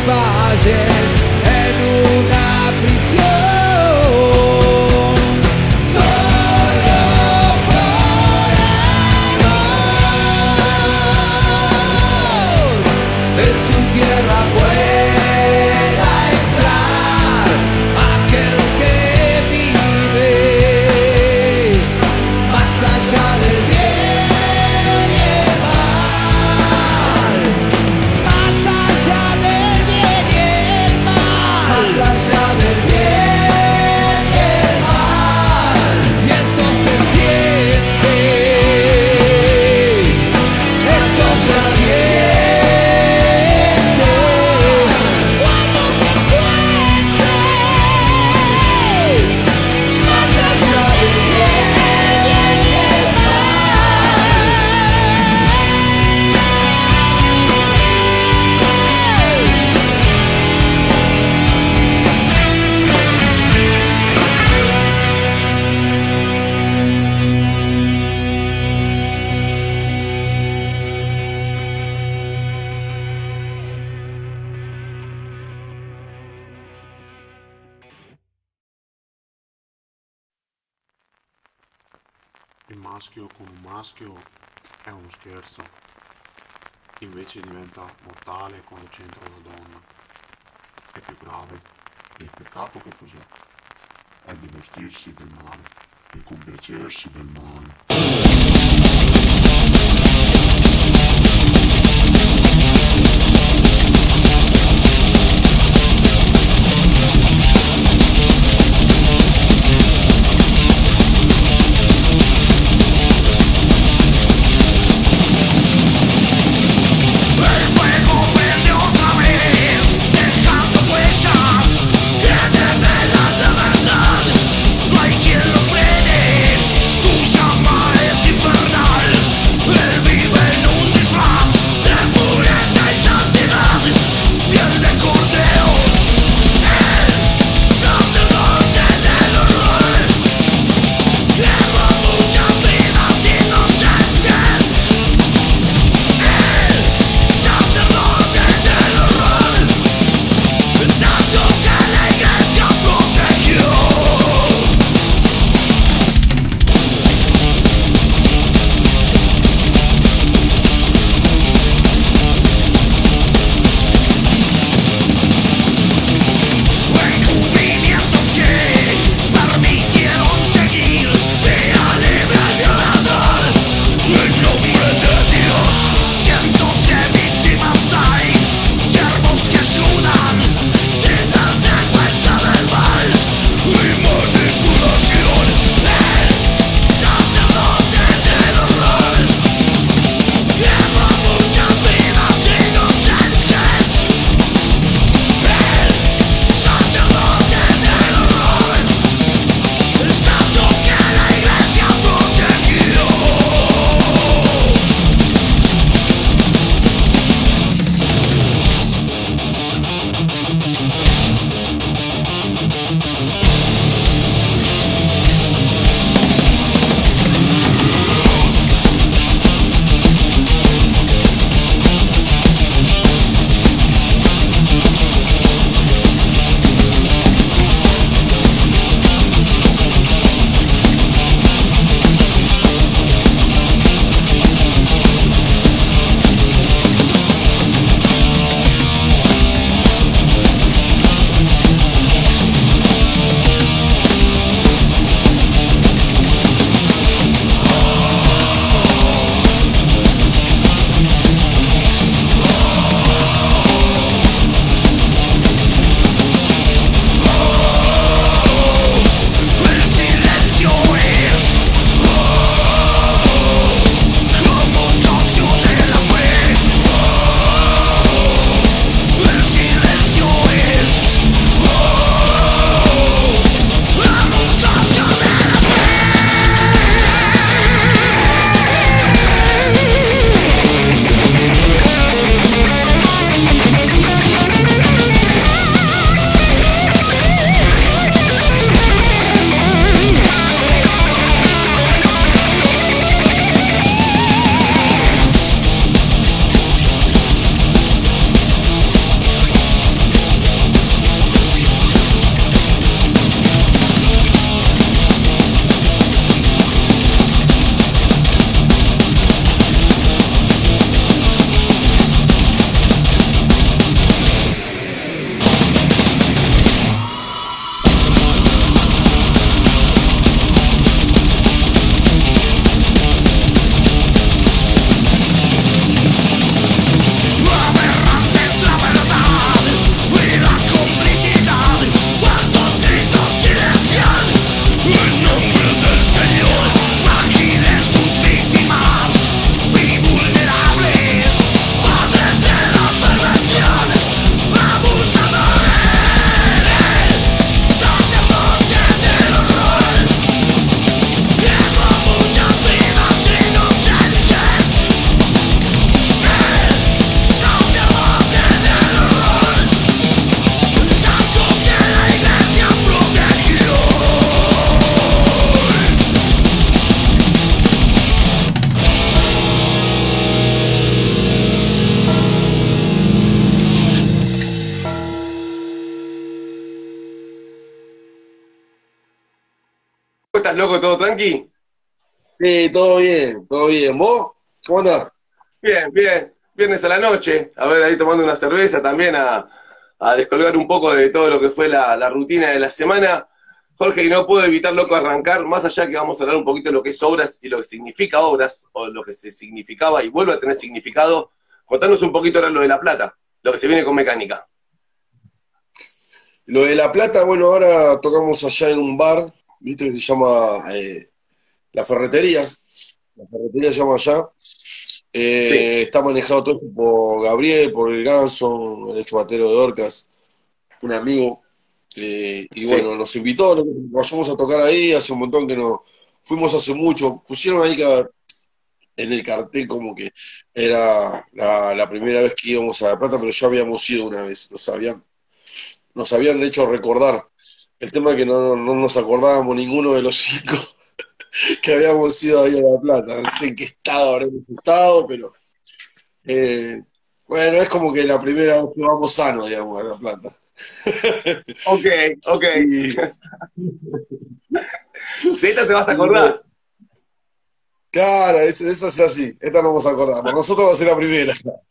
valles en una prisión, solo por amor. En su tierra pueda entrar aquel que vive más allá del bien y el mal, más allá del bien y el mal, más allá del bien y el mal. Y esto se siente, esto se siente cuando te encuentres más allá del bien y el mal. Il maschio con un maschio è uno scherzo, invece diventa mortale quando c'entra una donna. È più grave. Il peccato che cos'è? È divertirsi del male e compiacersi del male. El fuego prende otra vez, dejando huellas que develan la verdad. No hay quien lo frene, su llama es estás, loco? ¿Todo tranqui? Sí, todo bien, todo bien. ¿Vos? ¿Cómo andás? Bien, bien. Viernes a la noche. A ver, ahí tomando una cerveza también a descolgar un poco de todo lo que fue la rutina de la semana. Jorge, y no puedo evitar, loco, arrancar, más allá que vamos a hablar un poquito de lo que es obras y lo que significa obras, o lo que se significaba y vuelve a tener significado. Contanos un poquito ahora lo de La Plata, lo que se viene con mecánica. Lo de La Plata, bueno, ahora tocamos allá en un bar, ¿viste? Que se llama La Ferretería. La Ferretería se llama allá. Sí, Está manejado todo esto por Gabriel, por el Ganso, el ex batero de Orcas, un amigo. Y sí. bueno, nos invitó, nos vayamos a tocar ahí, hace un montón que nos fuimos hace mucho. Pusieron ahí en el cartel como que era la primera vez que íbamos a La Plata, pero ya habíamos ido una vez, nos habían hecho recordar. El tema es que no nos acordábamos ninguno de los cinco que habíamos ido ahí a La Plata. No sé en qué estado habremos estado, pero eh, bueno, es como que la primera vez que vamos sanos, digamos, a La Plata. Ok, ok. Y, De esta te vas a y bueno, acordar. claro, esa es así, esta no nos acordamos. Nosotros va a ser la primera.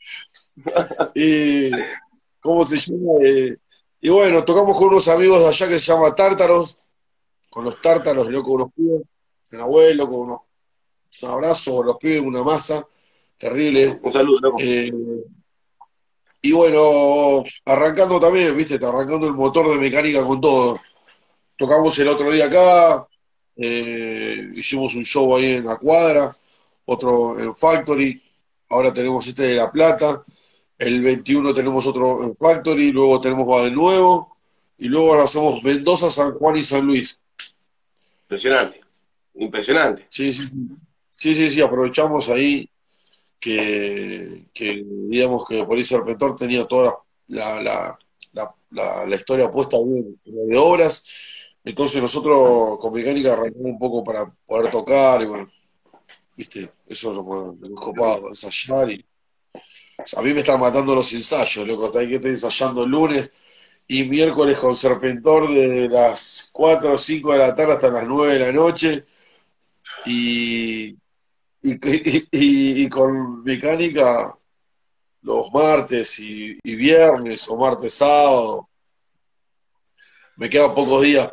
Y, ¿cómo se llama? Y bueno, tocamos con unos amigos de allá que se llama Tártaros, con los Tártaros, loco, unos pibes, un abuelo, con un abrazo, los pibes, una masa terrible. Un saludo, loco. Eh, y bueno, arrancando también, viste, arrancando el motor de mecánica con todo. Tocamos el otro día acá, hicimos un show ahí en la cuadra, otro en Factory, ahora tenemos este de La Plata, el 21 tenemos otro en Factory, luego tenemos Va de Nuevo, y luego ahora hacemos Mendoza, San Juan y San Luis. Impresionante. Impresionante. Sí, sí, sí. Sí, sí, sí, aprovechamos ahí digamos que por ahí Serpentor tenía toda la historia puesta bien de obras. Entonces nosotros con mecánica arrancamos un poco para poder tocar y bueno, viste, eso es lo que copado, ensayar y o sea, a mí me están matando los ensayos, loco, hay que estar ensayando el lunes y miércoles con Serpentor de las 4 o 5 de la tarde hasta las 9 de la noche y, y con mecánica los martes y viernes o martes sábado. Me quedan pocos días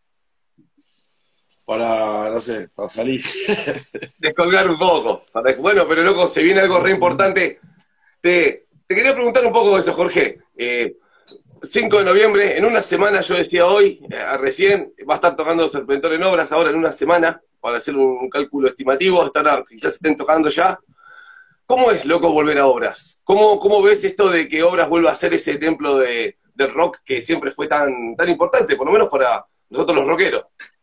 no sé, para salir. Descolgar un poco. Bueno, pero loco, se viene algo re importante. Te quería preguntar un poco de eso, Jorge. 5 de noviembre, en una semana, yo decía hoy, recién, va a estar tocando Serpentor en obras ahora en una semana, para hacer un cálculo estimativo, estará, quizás estén tocando ya. ¿Cómo es, loco, volver a obras? ¿Cómo ves esto de que obras vuelva a ser ese templo del rock que siempre fue tan importante, por lo menos para nosotros los rockeros?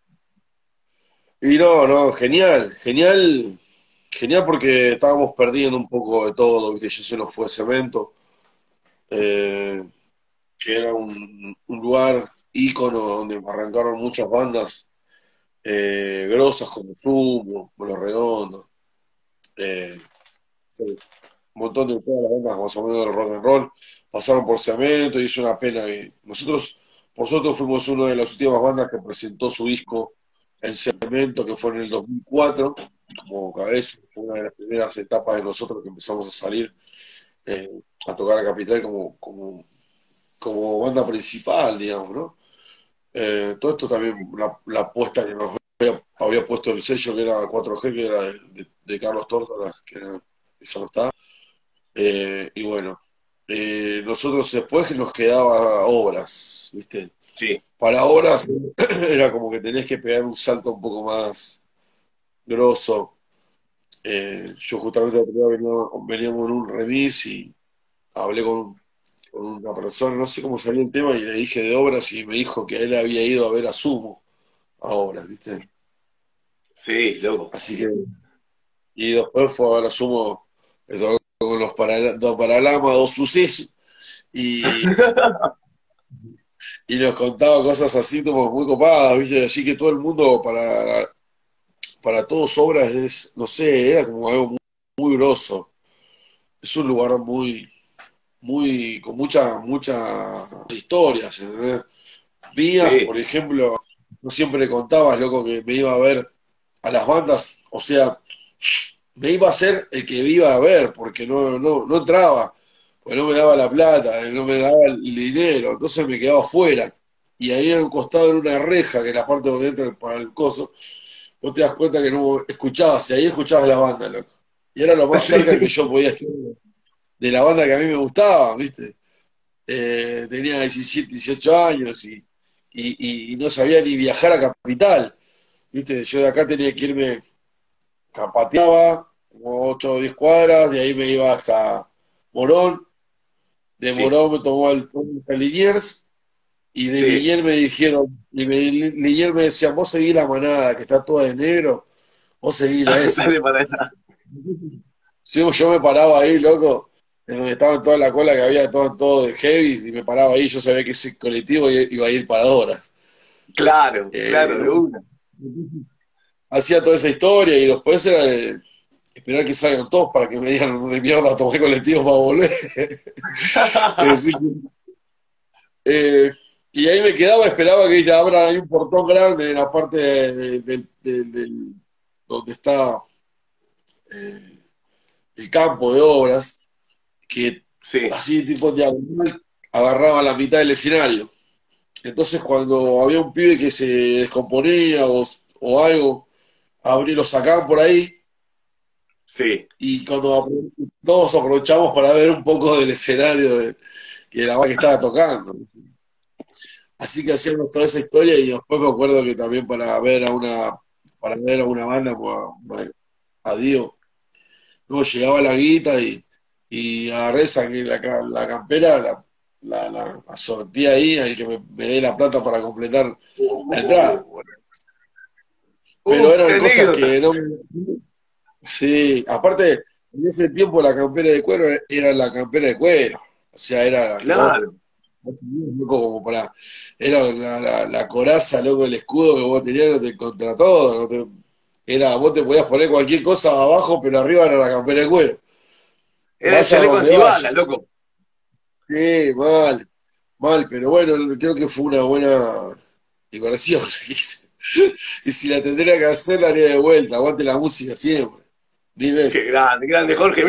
Y no, genial, genial, genial porque estábamos perdiendo un poco de todo, ¿viste? Ya se nos fue Cemento, eh, que era un lugar ícono donde arrancaron muchas bandas grosas como Sumo, Los Redondos, eh, sí, un montón de todas las bandas más o menos del rock and roll pasaron por Cemento y es una pena que nosotros, por suerte, fuimos una de las últimas bandas que presentó su disco en Cemento, que fue en el 2004, como cabeza, fue una de las primeras etapas de nosotros que empezamos a salir eh, a tocar a Capital como banda principal, digamos, ¿no? Todo esto también, la apuesta que nos había puesto el sello que era 4G, que era de Carlos Tórtola, que eso no está. Y bueno, nosotros después nos quedaba obras, ¿viste? Sí, Para obras era como que tenés que pegar un salto un poco más grosso. Yo justamente el otro día veníamos en un remis y hablé con una persona, no sé cómo salió el tema, y le dije de obras y me dijo que él había ido a ver a Sumo a obras, ¿viste? sí, loco. Así que, y después fue a ver a Sumo, con dos Paralamas, dos sucesos, y, y nos contaba cosas así como muy copadas, ¿viste? Así que todo el mundo para todos obras es, no sé, era como algo muy grosso. Es un lugar con muchas historias, ¿entendés? Mías, Sí, por ejemplo, no siempre le contabas, loco, que me iba a ver a las bandas, o sea, me iba a hacer el que me iba a ver, porque no entraba, porque no me daba la plata, no me daba el dinero, entonces me quedaba fuera. Y ahí en un costado en una reja, que es la parte donde entra para el coso, vos te das cuenta que no escuchabas, y ahí escuchabas la banda, loco. Y era lo más cerca que yo podía estar de la banda que a mí me gustaba, ¿viste? Tenía 17, 18 años y no sabía ni viajar a Capital, ¿viste? Yo de acá tenía que irme, capateaba como 8 o 10 cuadras, de ahí me iba hasta Morón, de Sí, Morón me tomó el tren hasta Liniers, y de sí. Liniers me dijeron, Liniers me decían, vos seguís la manada, que está toda de negro, vos seguís a esa. Dale para allá. Sí, yo me paraba ahí, loco, en donde estaban toda la cola que había, todo de heavy, y me paraba ahí, yo sabía que ese colectivo iba a ir para horas. Claro, claro, de No, una. hacía toda esa historia y después era esperar que salgan todos para que me digan de mierda tomé colectivos para volver. Sí, y ahí me quedaba, esperaba que ya abran ahí un portón grande en la parte donde está eh, el campo de obras, que Sí, así tipo diagonal agarraba la mitad del escenario. Entonces cuando había un pibe que se descomponía o algo, lo sacaban por ahí sí. y cuando todos aprovechamos para ver un poco del escenario que la banda que estaba tocando. Así que hacíamos toda esa historia y después me acuerdo que también para ver a una banda, pues, bueno, a Dio, luego llegaba la guita y agarré, saqué la campera, la sortí ahí, al que me dé la plata para completar la entrada. Pero Qué eran cosas anécdota. que no. Sí, aparte, en ese tiempo la campera de cuero era la campera de cuero. O sea, era que Claro. vos tenías, loco, como era la coraza, loco, el escudo que vos tenías contra todo. Vos te podías poner cualquier cosa abajo, pero arriba era la campera de cuero. Era el Vaya chaleco donde antibala, vaya. loco. Sí, mal, pero bueno, creo que fue una buena inversión. Y si la tendría que hacer, la haría de vuelta. Aguante la música siempre. 10 veces. Qué grande, Jorge.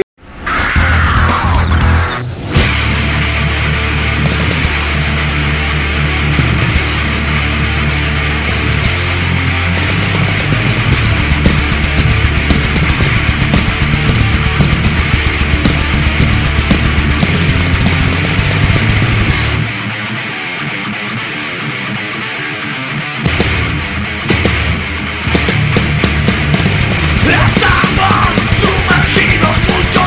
Estamos sumergidos mucho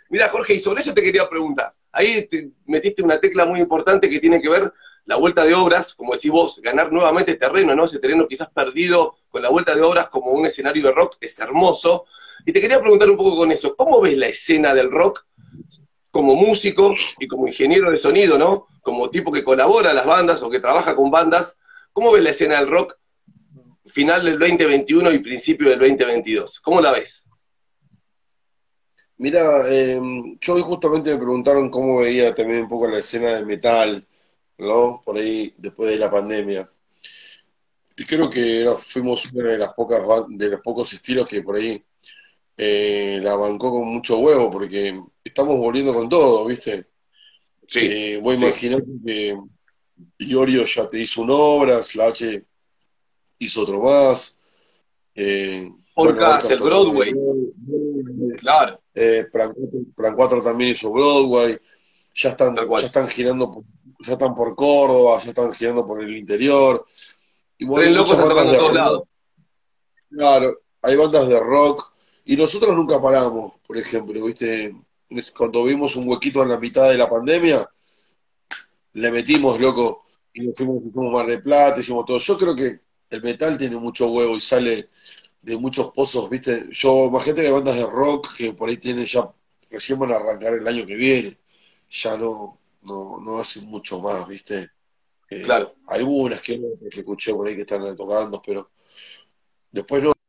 Mira, Jorge, y sobre eso te quería preguntar. Ahí te metiste una tecla muy importante que tiene que ver la vuelta de obras, como decís vos, ganar nuevamente terreno, ¿no? Ese terreno quizás perdido con la vuelta de obras como un escenario de rock es hermoso. Y te quería preguntar un poco con eso, ¿cómo ves la escena del rock como músico y como ingeniero de sonido, ¿no? Como tipo que colabora a las bandas o que trabaja con bandas? ¿Cómo ves la escena del rock final del 2021 y principio del 2022? ¿Cómo la ves? Mira, yo hoy justamente me preguntaron cómo veía también un poco la escena del metal, ¿no? Por ahí, después de la pandemia. Y creo que fuimos una de las de los pocos estilos que por ahí la bancó con mucho huevo, porque estamos volviendo con todo, ¿viste? Sí, Voy a sí. imaginar que Iorio ya te hizo una obra, Slash hizo otro más, bueno, Orcas, Orcas el tocó con Broadway, claro, Plan 4 también hizo Broadway, tal ya cual. están girando, ya están por Córdoba, ya están girando por el interior, y Tren Loco muchas está bandas tocando en de todos rock, lados. claro, hay bandas de rock, y nosotros nunca paramos, por ejemplo, ¿viste? Cuando vimos un huequito en la mitad de la pandemia, le metimos, loco, y nos fuimos, hicimos Mar de Plata, hicimos todo. Yo creo que el metal tiene mucho huevo y sale de muchos pozos, ¿viste? Imagínate que hay bandas de rock que por ahí tienen ya, recién van a arrancar el año que viene, ya no hacen mucho más, ¿viste? Claro, Algunas que escuché por ahí que están tocando, pero después no.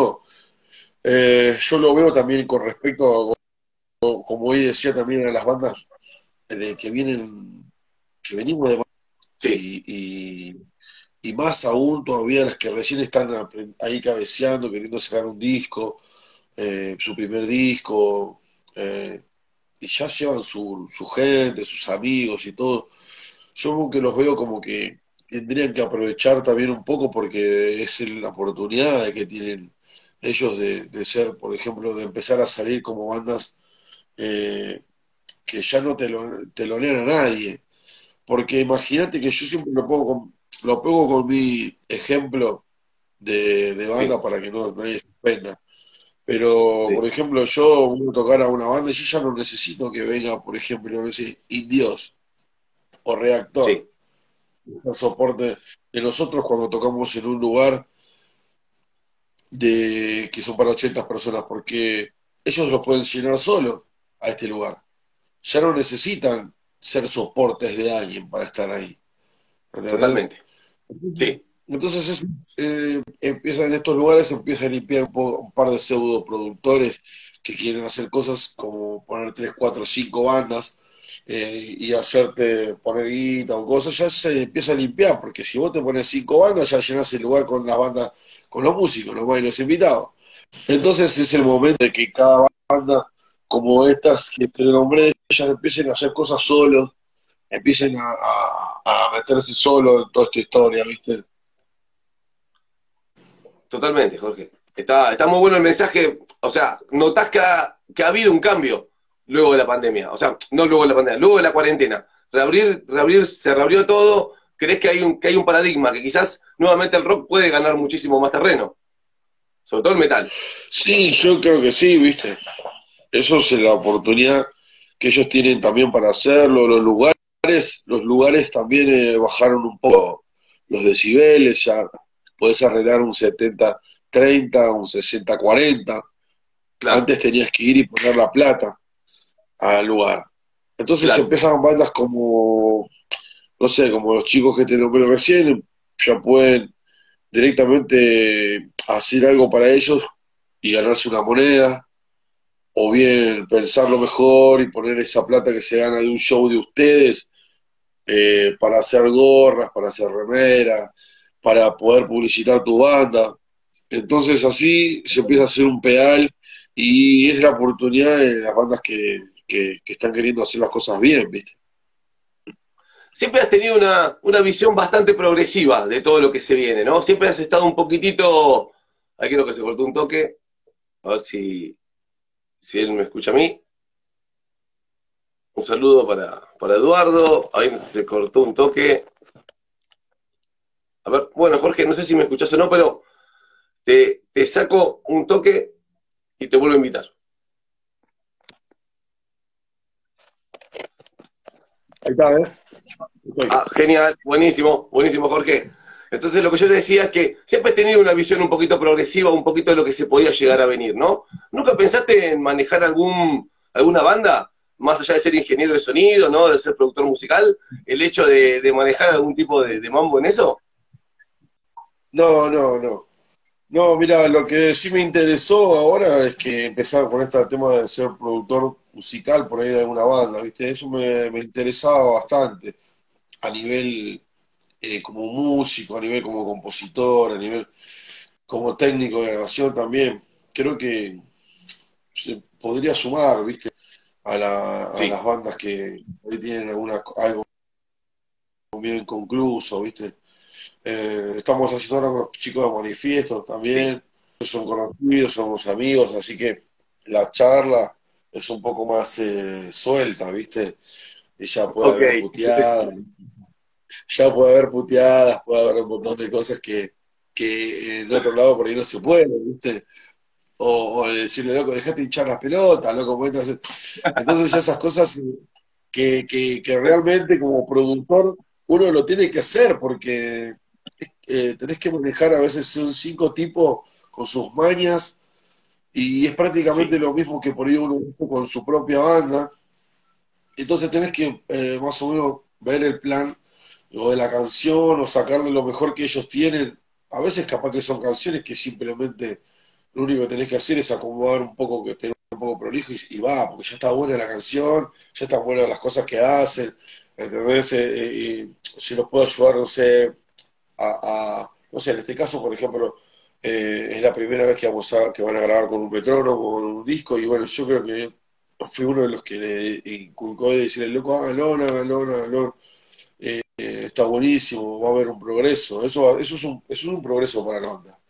Yo lo veo también con respecto a, como hoy decía también a las bandas que vienen, que venimos de sí, y, y más aún todavía las que recién están ahí cabeceando, queriendo sacar un disco, su primer disco, y ya llevan su gente, sus amigos y todo. Yo como que los veo como que tendrían que aprovechar también un poco porque es la oportunidad que tienen ellos de ser, por ejemplo, de empezar a salir como bandas eh, que ya no te lo lean a nadie. Porque imagínate que yo siempre lo pongo con mi ejemplo de sí, banda para que nadie se ofenda. Pero, por sí, ejemplo, yo voy a tocar a una banda y yo ya no necesito que venga, por ejemplo, no sé, Indios o Reactor, sí, el soporte de nosotros cuando tocamos en un lugar que son para 80 personas, porque ellos lo pueden llenar solo a este lugar. Ya no necesitan ser soportes de alguien para estar ahí. ¿Entendés? totalmente. Sí, Entonces empieza en estos lugares, empieza a limpiar un par de pseudo productores que quieren hacer cosas como poner 3 4 5 bandas y hacerte poner guita o cosas, ya se empieza a limpiar, porque si vos te pones 5 bandas, ya llenas el lugar con las bandas, con los músicos, nomás y los invitados. Entonces es el momento de que cada banda, como estas que te nombré, ya empiecen a hacer cosas solos, empiecen a meterse solo en toda esta historia, ¿viste? totalmente, Jorge. Está muy bueno el mensaje. O sea, notás que ha habido un cambio luego de la pandemia. O sea, no luego de la pandemia, luego de la cuarentena. Se reabrió todo. ¿Crees que hay un paradigma? Que quizás nuevamente el rock puede ganar muchísimo más terreno. Sobre todo el metal. Sí, yo creo que sí, ¿viste? Eso es la oportunidad que ellos tienen también para hacerlo. Los lugares también bajaron un poco los decibeles, ya podés arreglar un 70-30, un 60-40. Claro, Antes tenías que ir y poner la plata al lugar. Entonces claro. empezaban bandas como, no sé, como los chicos que te nombré recién, ya pueden directamente hacer algo para ellos y ganarse una moneda, o bien pensarlo mejor y poner esa plata que se gana de un show de ustedes para hacer gorras, para hacer remeras, para poder publicitar tu banda. Entonces así se empieza a hacer un pedal y es la oportunidad de las bandas que están queriendo hacer las cosas bien, ¿viste? Siempre has tenido una visión bastante progresiva de todo lo que se viene, ¿no? Siempre has estado un poquitito. Ahí creo que se cortó un toque. A ver si él me escucha a mí. Un saludo para Eduardo. Ahí se cortó un toque. A ver, bueno, Jorge, no sé si me escuchás o no, pero te saco un toque y te vuelvo a invitar. Ahí está, ¿ves? Estoy. Ah, genial, buenísimo, buenísimo, Jorge. Entonces lo que yo te decía es que siempre he tenido una visión un poquito progresiva, un poquito de lo que se podía llegar a venir, ¿no? ¿Nunca pensaste en manejar alguna banda? Más allá de ser ingeniero de sonido, ¿no? De ser productor musical, el hecho de manejar algún tipo de mambo en eso. No, no, no. No, mira, lo que sí me interesó ahora es que empezar con este tema de ser productor musical por ahí de alguna banda, ¿viste? Eso me interesaba bastante a nivel como músico, a nivel como compositor, a nivel como técnico de grabación también. Creo que se podría sumar, ¿viste? A Sí, las bandas que hoy tienen algo bien inconcluso, ¿viste? Estamos haciendo ahora con los chicos de Manifiesto sí. también, son conocidos, somos amigos, así que la charla es un poco más suelta, ¿viste? Y Ok. ya puede haber puteadas, puede haber un montón de cosas que en otro lado por ahí no se puede, ¿viste? O decirle, loco, dejate hinchar las pelotas, loco, entonces ya esas cosas que realmente como productor uno lo tiene que hacer porque tenés que manejar a veces son 5 tipos con sus mañas y es prácticamente Sí, lo mismo que por ahí uno hizo con su propia banda. Entonces tenés que más o menos ver el plan o de la canción o sacarle lo mejor que ellos tienen. A veces capaz que son canciones que simplemente lo único que tenés que hacer es acomodar un poco, que esté un poco prolijo y va, porque ya está buena la canción, ya están buenas las cosas que hacen, ¿entendés? Si los puedo ayudar, no sé, no sé, en este caso, por ejemplo, es la primera vez que van a grabar con un metrónomo, con un disco, y bueno, yo creo que fui uno de los que le inculcó de decirle, loco, háganlo, háganlo, háganlo, está buenísimo, va a haber un progreso, eso es un progreso para la banda.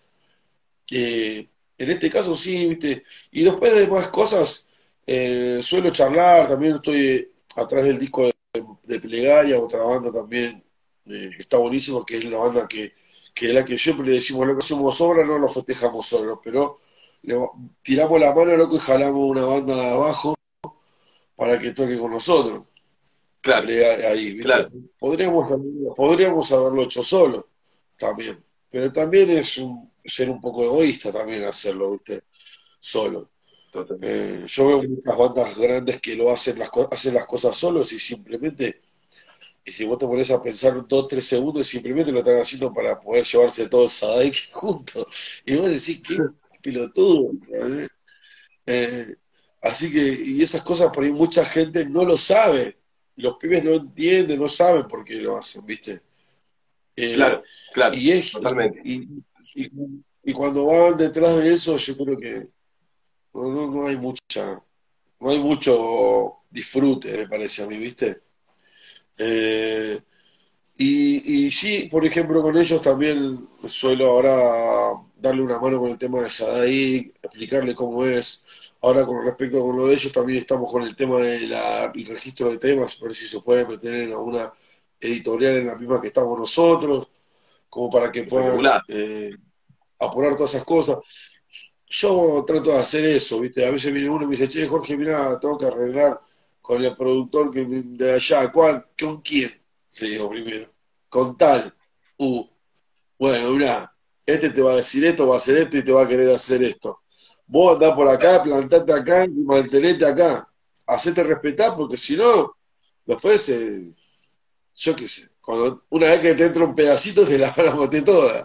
En este caso sí, ¿viste? Y después de más cosas, suelo charlar, también estoy atrás del disco de Plegaria, otra banda también, que está buenísimo, que es la banda que es la que siempre le decimos, loco, hacemos obra, no lo festejamos solos, pero le, tiramos la mano, loco, y jalamos una banda de abajo para que toque con nosotros. claro, Ahí, ¿viste? claro. Podríamos haberlo hecho solo también, pero también ser un poco egoísta también hacerlo, ¿viste? Solo. Totalmente. Yo veo muchas bandas grandes que lo hacen hacen las cosas solos y simplemente, y si vos te pones a pensar 2, 3 segundos, simplemente lo están haciendo para poder llevarse todos a Dike juntos. Y vos decís, qué pilotudo, ¿entendés? Eh, Así que, y esas cosas por ahí mucha gente no lo sabe. Y los pibes no entienden, no saben por qué lo hacen, ¿viste? Eh, Claro, claro, y, es, totalmente. y, y cuando van detrás de eso, yo creo que no hay no hay mucho disfrute, me parece a mí, ¿viste? Eh, y sí, por ejemplo, con ellos también suelo ahora darle una mano con el tema de Sadaic, explicarle cómo es. Ahora con respecto con lo de ellos también estamos con el tema del registro de temas, a ver si se puede meter en alguna editorial en la misma que estamos nosotros, como para que puedan Espectacular. apurar todas esas cosas. Yo trato de hacer eso, ¿viste? A veces viene uno y me dice, che, Jorge, mira, tengo que arreglar con el productor de allá. ¿Con quién? Le digo primero. Con tal. Uh, bueno, mirá, este te va a decir esto, va a hacer esto y te va a querer hacer esto. Vos andás por acá, plantate acá y mantenete acá. Hacete respetar porque si no, después, yo qué sé, una vez que te entra un pedacito te la van a meter toda.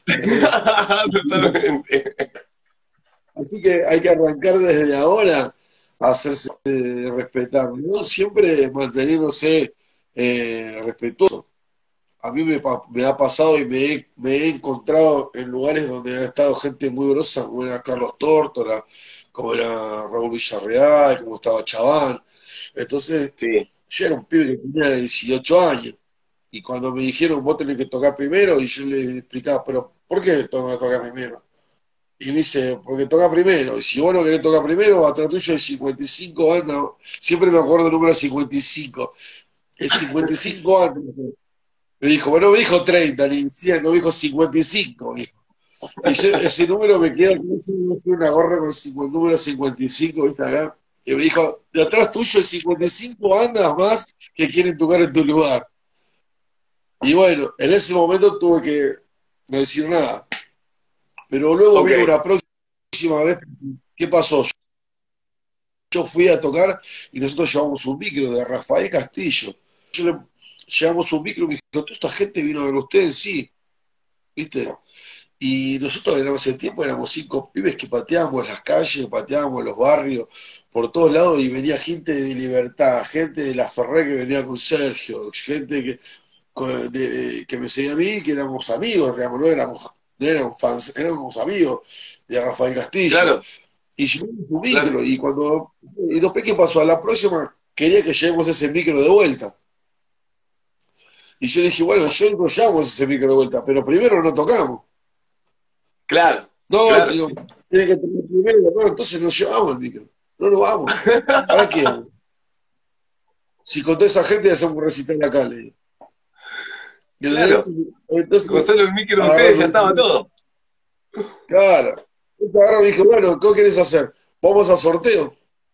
Totalmente. Así que hay que arrancar desde ahora a hacerse respetar, ¿no? Siempre manteniéndose respetuoso. A mí me ha pasado y me he encontrado en lugares donde ha estado gente muy grosa, como era Carlos Tórtola, como era Raúl Villarreal, como estaba Chaván. Entonces, Sí. yo era un pibe que tenía 18 años. Y cuando me dijeron, vos tenés que tocar primero, y yo le explicaba, pero ¿por qué tengo que tocar primero? Y me dice, porque toca primero. Y si vos no querés tocar primero, atrás tuyo hay 55 anda. Siempre me acuerdo el número 55. Es 55 años. Me dijo, bueno, me dijo 30, ni 100, no me dijo 55. Me dijo. Y yo, ese número me queda, como si no fue una gorra con el número 55, ¿viste acá? Y me dijo, de atrás tuyo hay 55 bandas más que quieren tocar en tu lugar. Y bueno, en ese momento tuve que no decir nada. Pero luego Ok. vino una próxima vez. ¿Qué pasó? Yo fui a tocar y nosotros llevamos un micro de Rafael Castillo. Llevamos un micro y me dijo, ¿toda esta gente vino a ver ustedes? Sí, ¿viste? Y nosotros éramos ese tiempo, éramos 5 pibes que pateábamos las calles, pateábamos los barrios, por todos lados, y venía gente de Libertad, gente de La Ferré que venía con Sergio, gente que me seguía a mí, que éramos amigos, digamos, no éramos fans, éramos amigos de Rafael Castillo. Claro, Y llevamos un claro. micro, y después, ¿qué pasó? A la próxima quería que llevemos ese micro de vuelta. Y yo le dije, bueno, yo no llevamos ese micro de vuelta, pero primero no tocamos. Claro, No, claro. tiene que tocar primero, no, entonces nos llevamos el micro. No nos vamos. ¿Para qué? Si con toda esa gente hacemos un recital acá, le digo. Claro. Entonces, Con solo el micro de ustedes ya estaba todo. claro. Entonces agarró y me dijo, bueno, ¿qué querés hacer? Vamos a sorteo.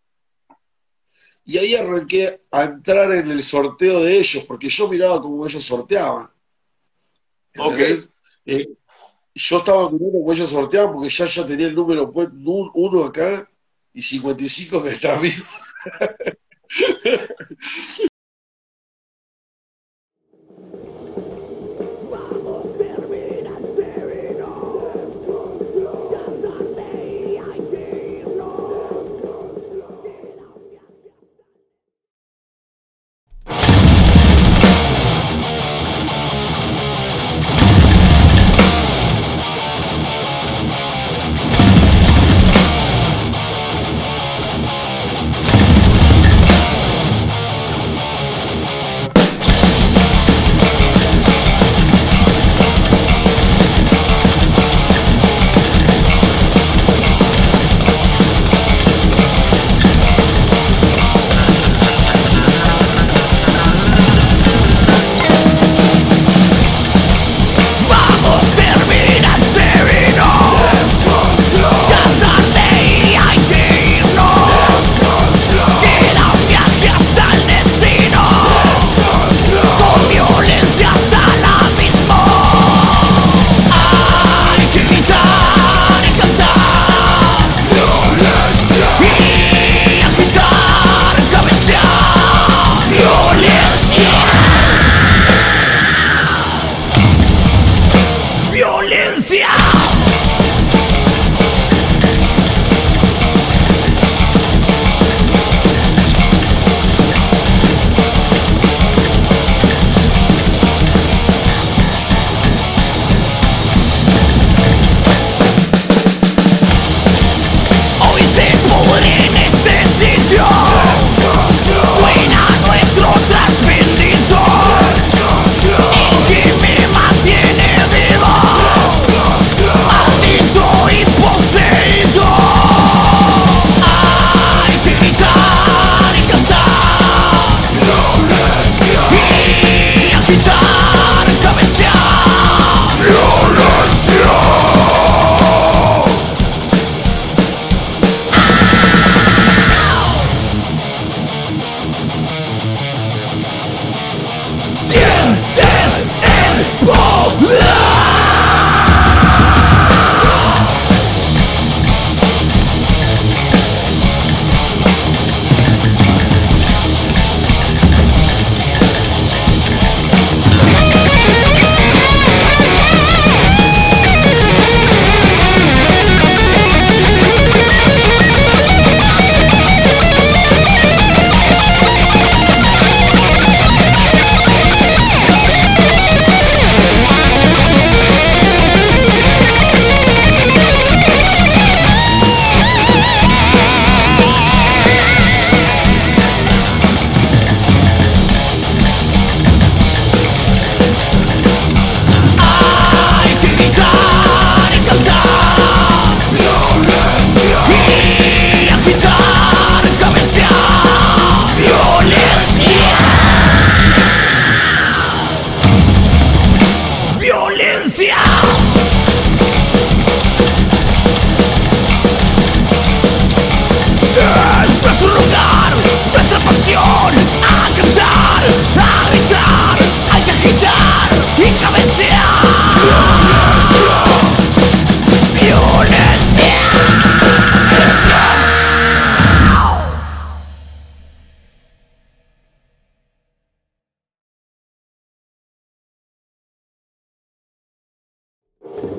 Y ahí arranqué a entrar en el sorteo de ellos, porque yo miraba cómo ellos sorteaban. Ok. ¿Entendés? Yo estaba mirando cómo ellos sorteaban, porque ya yo tenía el número uno acá y 55 que detrás mío.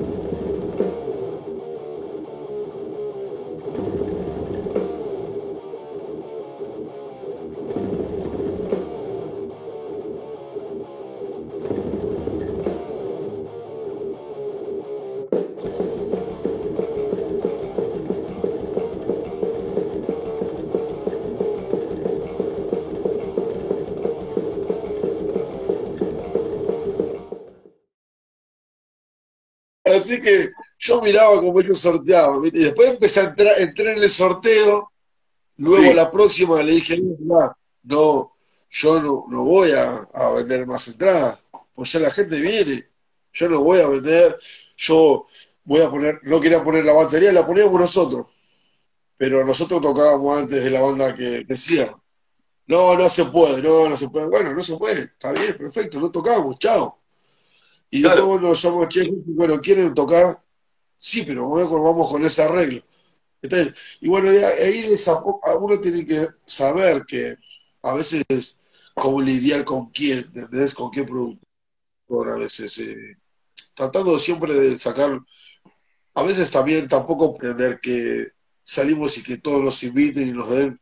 Así que yo miraba como ellos sorteaban, ¿viste? Y después empecé a entrar, entré en el sorteo. Luego Sí, la próxima le dije, "Mirá, no, yo no voy a vender más entradas, pues ya la gente viene, yo no voy a vender, yo voy a poner, no quería poner la batería, la poníamos nosotros, pero nosotros tocábamos antes de la banda que cierra. No, no se puede, no se puede. Bueno, no se puede, está bien, perfecto, no tocamos, chao. Y después, claro, bueno, llamamos, che, bueno, ¿quieren tocar? Sí, pero vamos con ese arreglo. Y bueno, de ahí uno tiene que saber que a veces cómo lidiar con quién, ¿entendés? Con qué productor, a veces. Tratando siempre de sacar, a veces también tampoco pretender que salimos y que todos nos inviten y nos den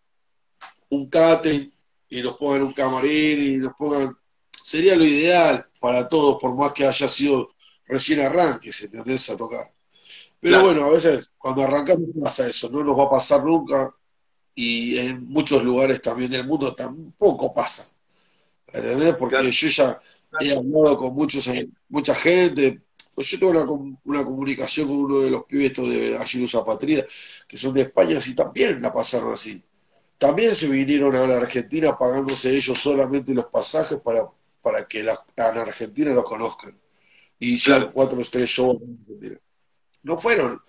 un catering y nos pongan un camarín y nos pongan. Sería lo ideal para todos, por más que haya sido recién arranques, ¿entendés? A tocar. Pero claro, bueno, a veces cuando arrancamos pasa eso, no nos va a pasar nunca y en muchos lugares también del mundo tampoco pasa, ¿entendés? Porque claro, yo ya he hablado con mucha gente, pues yo tengo una comunicación con uno de los pibes estos de Ayunos Patria, que son de España, y también la pasaron así. También se vinieron a la Argentina pagándose ellos solamente los pasajes para que en Argentina los conozcan. Y hicieron claro, 4 o 3 shows en Argentina. No fueron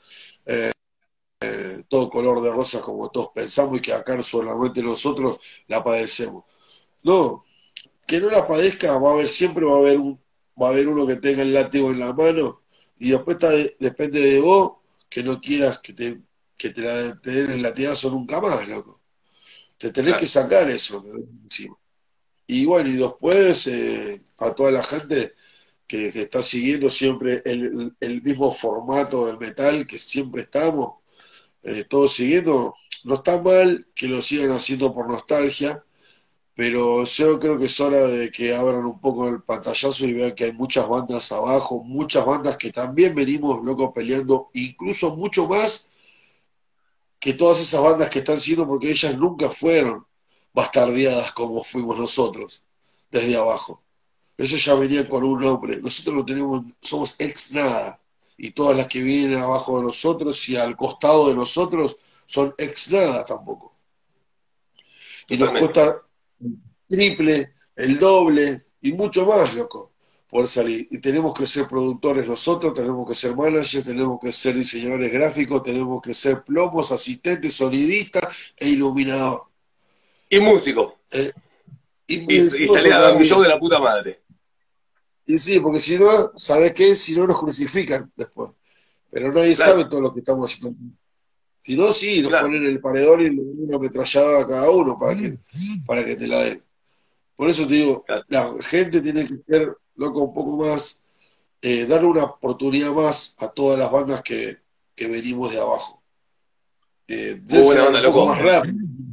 todo color de rosa como todos pensamos y que acá solamente nosotros la padecemos. No, que no la padezca, siempre va a haber uno que tenga el látigo en la mano y después depende de vos que no quieras te den el latigazo nunca más, loco. Te tenés que claro, sacar eso de encima. Y bueno, y después a toda la gente que está siguiendo siempre el mismo formato del metal que siempre estamos, todos siguiendo, no está mal que lo sigan haciendo por nostalgia, pero yo creo que es hora de que abran un poco el pantallazo y vean que hay muchas bandas abajo, muchas bandas que también venimos, locos, peleando, incluso mucho más que todas esas bandas que están siendo, porque ellas nunca fueron bastardeadas como fuimos nosotros, desde abajo. Ellos ya venían con un nombre, nosotros no tenemos, somos ex nada, y todas las que vienen abajo de nosotros y al costado de nosotros son ex nada tampoco. Y nos totalmente. cuesta triple, el doble y mucho más, loco, por salir. Y tenemos que ser productores nosotros, tenemos que ser managers, tenemos que ser diseñadores gráficos, tenemos que ser plomos, asistentes, sonidistas e iluminador. Y músico, Eh, y y encima salir a dar tocar un show bien. de la puta madre. Y sí, porque si no, ¿sabes qué? Si no nos crucifican después. Pero nadie Claro, sabe todo lo que estamos haciendo. Si no, sí, nos claro, ponen el paredón y le dan una ametrallada a cada uno para que te la den. Por eso te digo, claro. la gente tiene que ser, loco, un poco más, darle una oportunidad más a todas las bandas que venimos de abajo. Muy buena Désela onda, un poco más loco. rápido.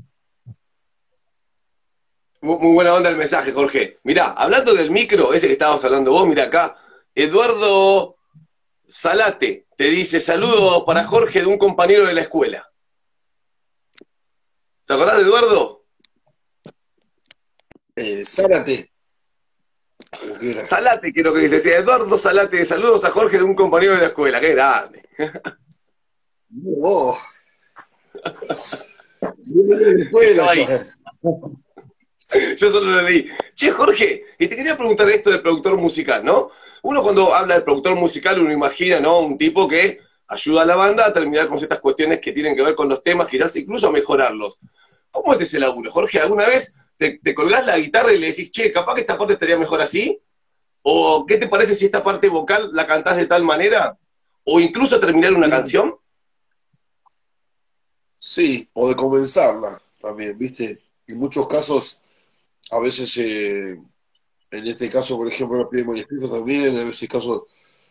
Muy buena onda el mensaje, Jorge. Mirá, hablando del micro, ese que estabas hablando vos, mira acá, Eduardo Salate te dice saludos para Jorge de un compañero de la escuela. ¿Te acordás de Eduardo? Zárate, como quieras. Salate, creo que dice. Sí, Eduardo Salate, saludos a Jorge de un compañero de la escuela. Qué grande. Oh, de escuela, Estaba ahí. yo. Yo solo lo leí. Che, Jorge, y te quería preguntar esto del productor musical, ¿no? Uno cuando habla del productor musical, uno imagina, ¿no? Un tipo que ayuda a la banda a terminar con ciertas cuestiones que tienen que ver con los temas, quizás incluso a mejorarlos. ¿Cómo es ese laburo, Jorge? ¿Alguna vez te colgás la guitarra y le decís, che, capaz que esta parte estaría mejor así? ¿O qué te parece si esta parte vocal la cantás de tal manera? ¿O incluso terminar una canción? Sí, o de comenzarla también, ¿viste? En muchos casos, a veces, en este caso, por ejemplo, los pide manifiesto también, a veces casos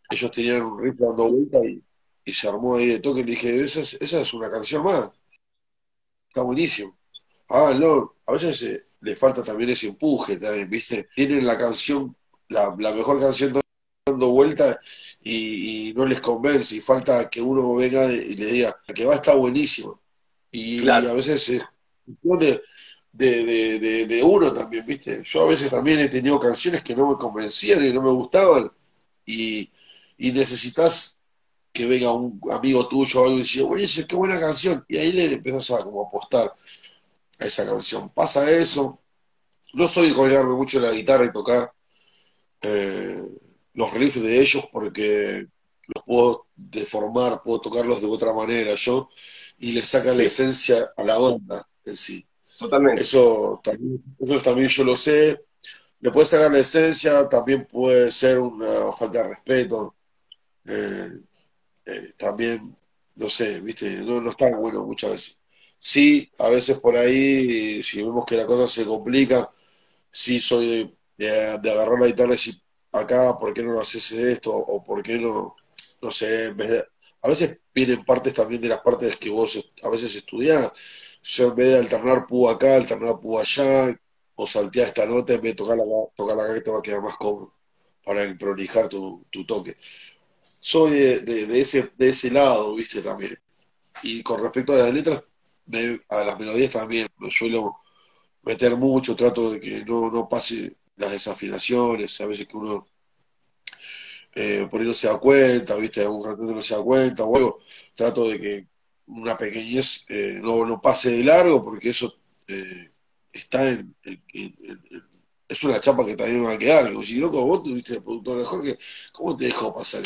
ellos tenían un riff dando vuelta y se armó ahí de toque, y le dije, esa es una canción más, está buenísimo. Ah, no, a veces le falta también ese empuje, también, ¿viste? Tienen la canción, la mejor canción dando vuelta y no les convence, y falta que uno venga y le diga que va a estar buenísimo. Y a Claro, veces es cuestión de uno también, ¿viste? Yo a veces también he tenido canciones que no me convencían y no me gustaban, y, y necesitas que venga un amigo tuyo o algo y decir, buenísimo, qué buena canción, y ahí le empezás a como apostar a esa canción. Pasa eso. No soy de colgarme mucho la guitarra y tocar eh, los riffs de ellos porque los puedo deformar, puedo tocarlos de otra manera yo y le saca la sí, esencia a la banda en sí. totalmente. Eso también yo lo sé. Le puede sacar la esencia, también puede ser una falta de respeto. eh, También, no sé, viste, no está bueno muchas veces. Sí, a veces por ahí, si vemos que la cosa se complica, sí soy de agarrar la guitarra y decir, acá, ¿por qué no lo haces esto? O ¿por qué no, no sé, a veces vienen partes también de las partes que vos a veces estudiás. Yo en vez de alternar púa acá, alternar púa allá, o saltear esta nota, en vez de tocarla acá que te va a quedar más cómodo para prolijar tu toque. Soy de ese lado, viste, también. Y con respecto a las letras, a las melodías también, me suelo meter mucho, trato de que no pase las desafinaciones, a veces que uno por ahí no se da cuenta, ¿viste? Algún cantante no se da cuenta o algo, trato de que una pequeñez no pase de largo, porque eso está es una chapa que también va a quedar. Como si, loco, vos tuviste el productor mejor que, ¿cómo te dejó pasar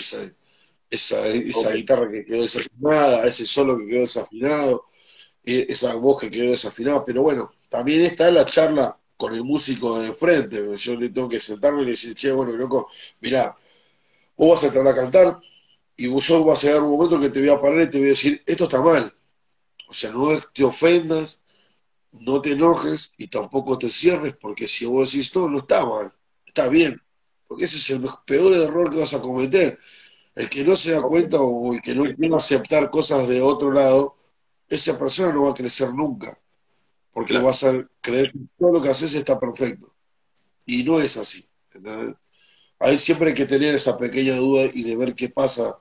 esa Ok, guitarra que quedó desafinada, ese solo que quedó desafinado? Esa voz que quedó desafinada, pero bueno, también está la charla con el músico de frente, yo le tengo que sentarme y le decir, che, bueno, loco, mirá, vos vas a entrar a cantar y yo vas a llegar un momento que te voy a parar y te voy a decir, esto está mal, o sea, no te ofendas, no te enojes y tampoco te cierres, porque si vos decís, no está mal, está bien, porque ese es el peor error que vas a cometer. El que no se da ok, cuenta o el que no quiere aceptar cosas de otro lado, esa persona no va a crecer nunca porque claro. vas a creer que todo lo que haces está perfecto. Y no es así. ¿Entendés? Ahí siempre hay que tener esa pequeña duda y de ver qué pasa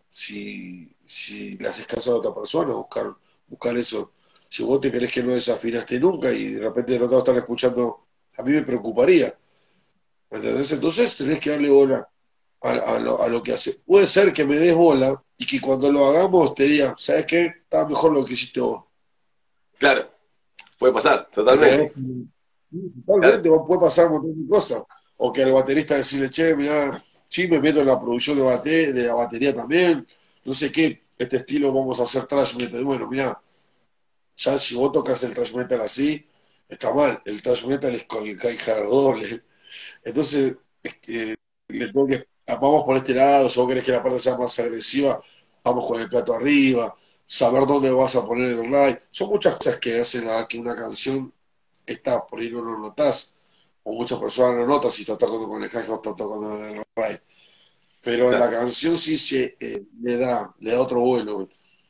si le haces caso a otra persona, buscar eso. Si vos te crees que no desafinaste nunca y de repente no te están escuchando, a mí me preocuparía. ¿Entendés? Entonces tenés que darle bola a lo que hace. Puede ser que me des bola y que cuando lo hagamos te diga, ¿sabes qué? Está mejor lo que hiciste vos. Claro, puede pasar, ¿Entendés? totalmente. Claro, Totalmente, puede pasar un montón de cosas. O que al baterista decirle, che, mirá, sí, me meto en la producción de la batería también, no sé qué, este estilo vamos a hacer thrash metal. Bueno, mirá, ya si vos tocas el thrash metal así, está mal. El thrash metal es con el hard doble. Entonces, le tengo que, vamos por este lado, si vos querés que la parte sea más agresiva, vamos con el plato arriba, saber dónde vas a poner el ride. Son muchas cosas que hacen a que una canción está, por ahí no lo notás, o muchas personas lo notan si está tocando con el hi-hat o está tocando con el ride. Pero en la claro. canción sí le da otro vuelo.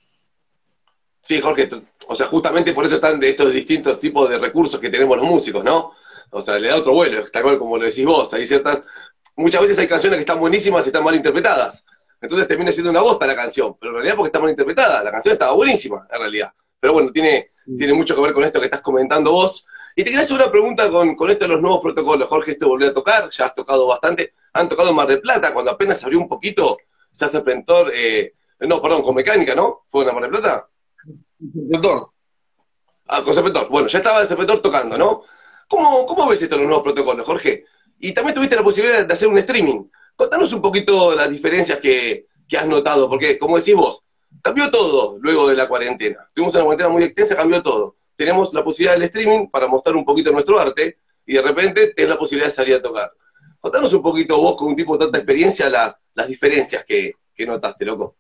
Sí, Jorge, o sea, justamente por eso están de estos distintos tipos de recursos que tenemos los músicos, ¿no? O sea, le da otro vuelo, tal cual como lo decís vos. Hay ciertas, muchas veces hay canciones que están buenísimas y están mal interpretadas. Entonces termina siendo una bosta la canción, pero en realidad porque está mal interpretada. La canción estaba buenísima, en realidad. Pero bueno, tiene mucho que ver con esto que estás comentando vos. Y te quería hacer una pregunta con esto de los nuevos protocolos. Jorge, ¿te volvió a tocar? Ya has tocado bastante. Han tocado en Mar del Plata, cuando apenas abrió un poquito, se hace Pentor, no, perdón, con Mecánica, ¿no? ¿Fue en Mar del Plata? Doctor, Ah, con Serpentor. Bueno, ya estaba el Serpentor tocando, ¿no? ¿Cómo ves esto de los nuevos protocolos, Jorge? Y también tuviste la posibilidad de hacer un streaming. Contanos un poquito las diferencias que has notado, porque, como decís vos, cambió todo luego de la cuarentena. Tuvimos una cuarentena muy extensa, cambió todo. Tenemos la posibilidad del streaming para mostrar un poquito nuestro arte y de repente tenés la posibilidad de salir a tocar. Contanos un poquito vos, con un tipo de tanta experiencia, las diferencias que notaste, loco.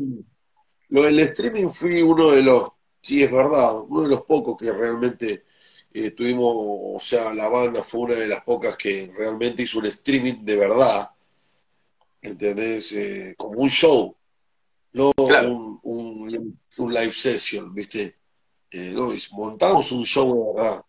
lo del streaming fui uno de los, sí es verdad, uno de los pocos que realmente tuvimos, o sea, la banda fue una de las pocas que realmente hizo un streaming de verdad. ¿entendés? Como un show, no Claro, un live session, ¿viste? No, montamos un show de verdad.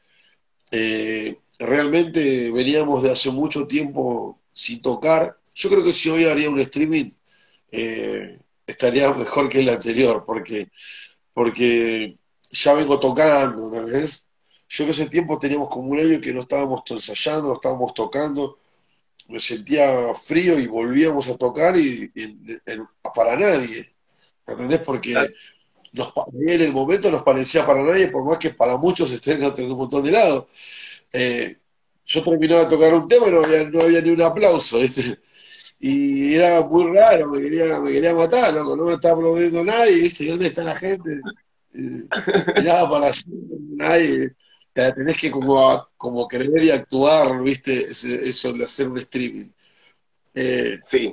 Realmente veníamos de hace mucho tiempo sin tocar. Yo creo que si hoy haría un streaming, estaría mejor que el anterior, porque ya vengo tocando, ¿entendés? Yo en ese tiempo teníamos como un año que no estábamos ensayando, no estábamos tocando, me sentía frío y volvíamos a tocar para nadie, ¿entendés? claro. Porque en el momento nos parecía para nadie, por más que para muchos estén en un montón de lados. Eh, yo terminaba de tocar un tema y no había ni un aplauso, ¿viste? Y era muy raro, me quería matar, loco, no me estaba aplaudiendo nadie, ¿viste? ¿Dónde está la gente? Miraba para allá, nadie. Te la tenés que como creer y actuar, ¿viste? Eso de hacer un streaming. Eh, Sí.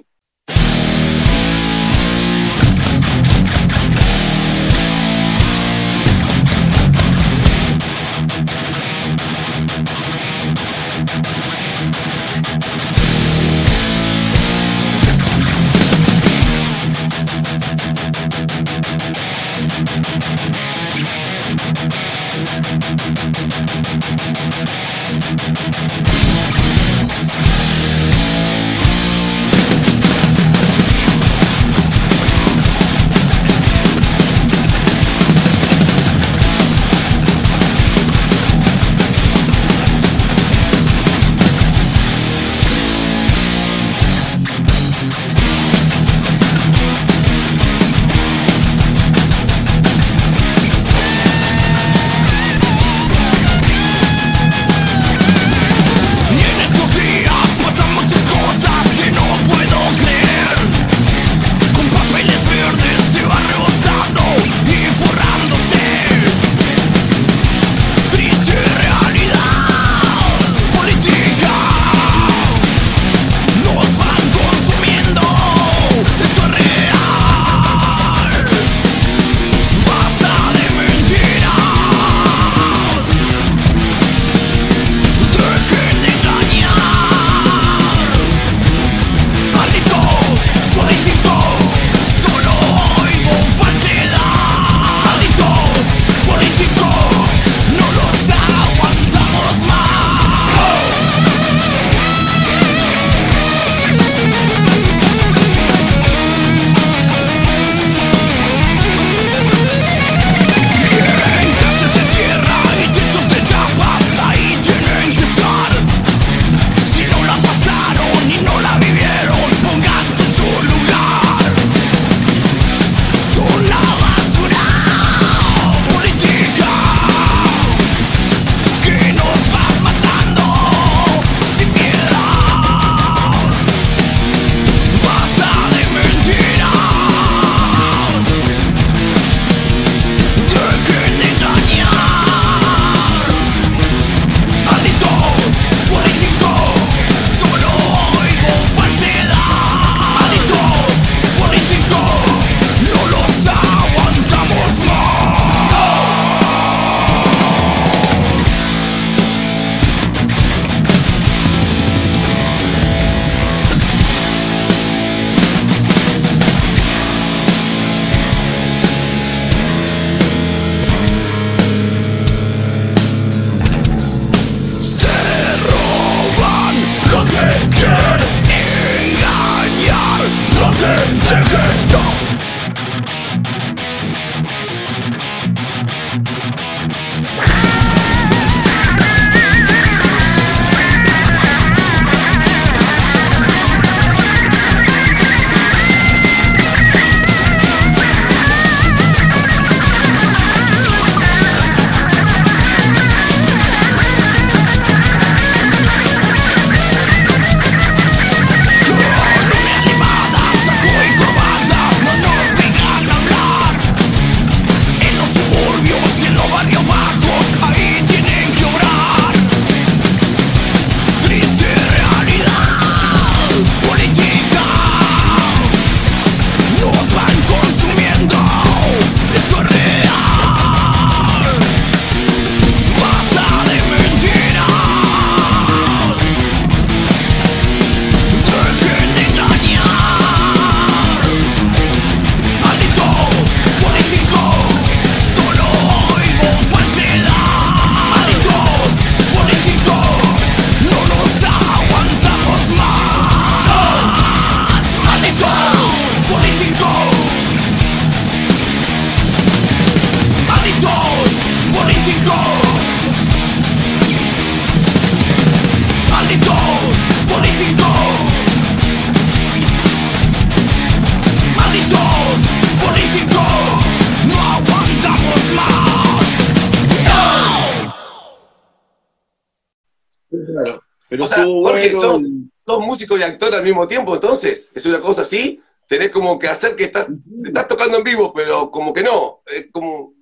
claro. Pero O sea, estuvo Jorge, bueno. sos músico y actor al mismo tiempo, entonces, es una cosa así, tenés como que hacer que estás tocando en vivo, pero como que no, es como,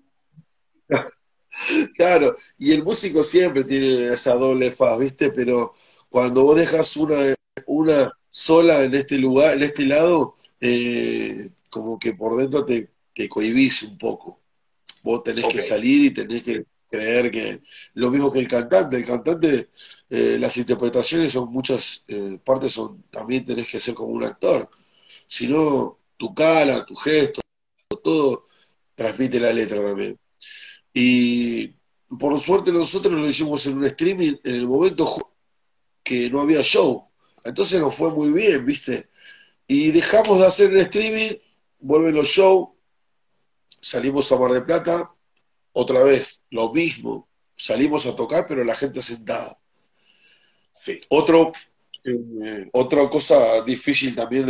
Claro, y el músico siempre tiene esa doble faz, ¿viste? Pero cuando vos dejas una sola en este lugar, en este lado, como que por dentro te cohibís un poco. Vos tenés que ok, salir y tenés que creer que lo mismo que el cantante, las interpretaciones son muchas partes son, también tenés que ser como un actor. Si no, tu cara, tu gesto, todo transmite la letra también. Y por suerte nosotros lo hicimos en un streaming en el momento que no había show. Entonces nos fue muy bien, ¿viste? Y dejamos de hacer el streaming, vuelven los shows, salimos a Mar del Plata, otra vez, lo mismo. Salimos a tocar, pero la gente sentada. sí, Otro, otra cosa difícil también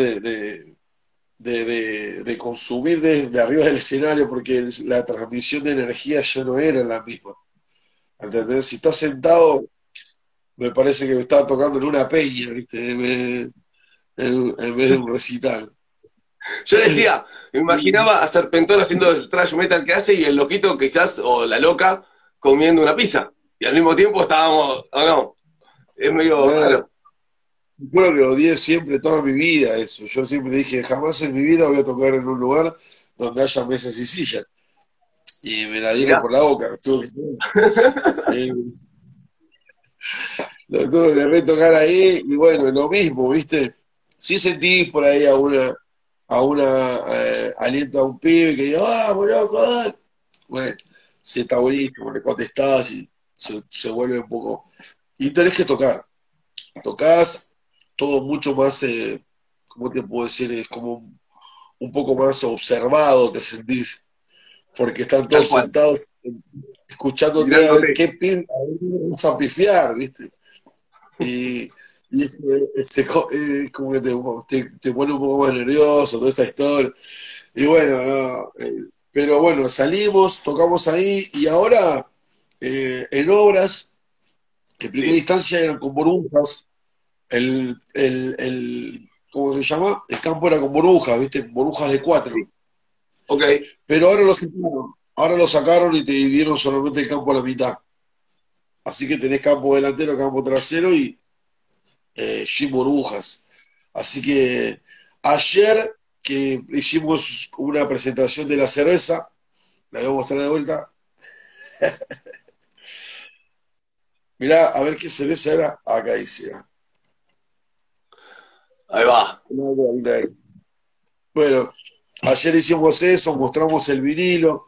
de consumir desde arriba del escenario, porque la transmisión de energía ya no era la misma. ¿Entendés? Si estás sentado, me parece que me estaba tocando en una peña, ¿viste? En vez de un recital. yo decía, me imaginaba a Serpentor haciendo el thrash metal que hace y el loquito quizás, o la loca, comiendo una pizza, y al mismo tiempo estábamos, o no, es medio Nada, raro, recuerdo que odié siempre toda mi vida eso. Yo siempre dije, jamás en mi vida voy a tocar en un lugar donde haya mesas y sillas. Y me la dieron mirá, por la boca. Eh, lo tuve que retocar ahí y bueno, lo mismo, ¿viste? Sí sentí por ahí a una aliento a un pibe que diga, ¡vamos, loco, dale! Bueno, sí está buenísimo, le contestás y se vuelve un poco... Y tenés que tocar. Tocás todo mucho más, ¿cómo te puedo decir? Es como un poco más observado, te sentís, porque están tal todos cual, sentados escuchándote a ver mirándote. qué a ver qué vas a pifiar, ¿viste? Y, y como que te pone un poco más nervioso toda esta historia. Y bueno, no, pero bueno, salimos, tocamos ahí y ahora en obras, en primera Sí, instancia eran con burbujas, ¿cómo se llama? El campo era con burbujas, ¿viste? Burbujas de cuatro. sí, ok, Pero ahora lo sacaron y te dividieron solamente el campo a la mitad. Así que tenés campo delantero, campo trasero y sin burbujas. Así que ayer que hicimos una presentación de la cerveza, la voy a mostrar de vuelta. Mirá, a ver qué cerveza era. Acá dice. ahí va, Bueno, ayer hicimos eso, mostramos el vinilo.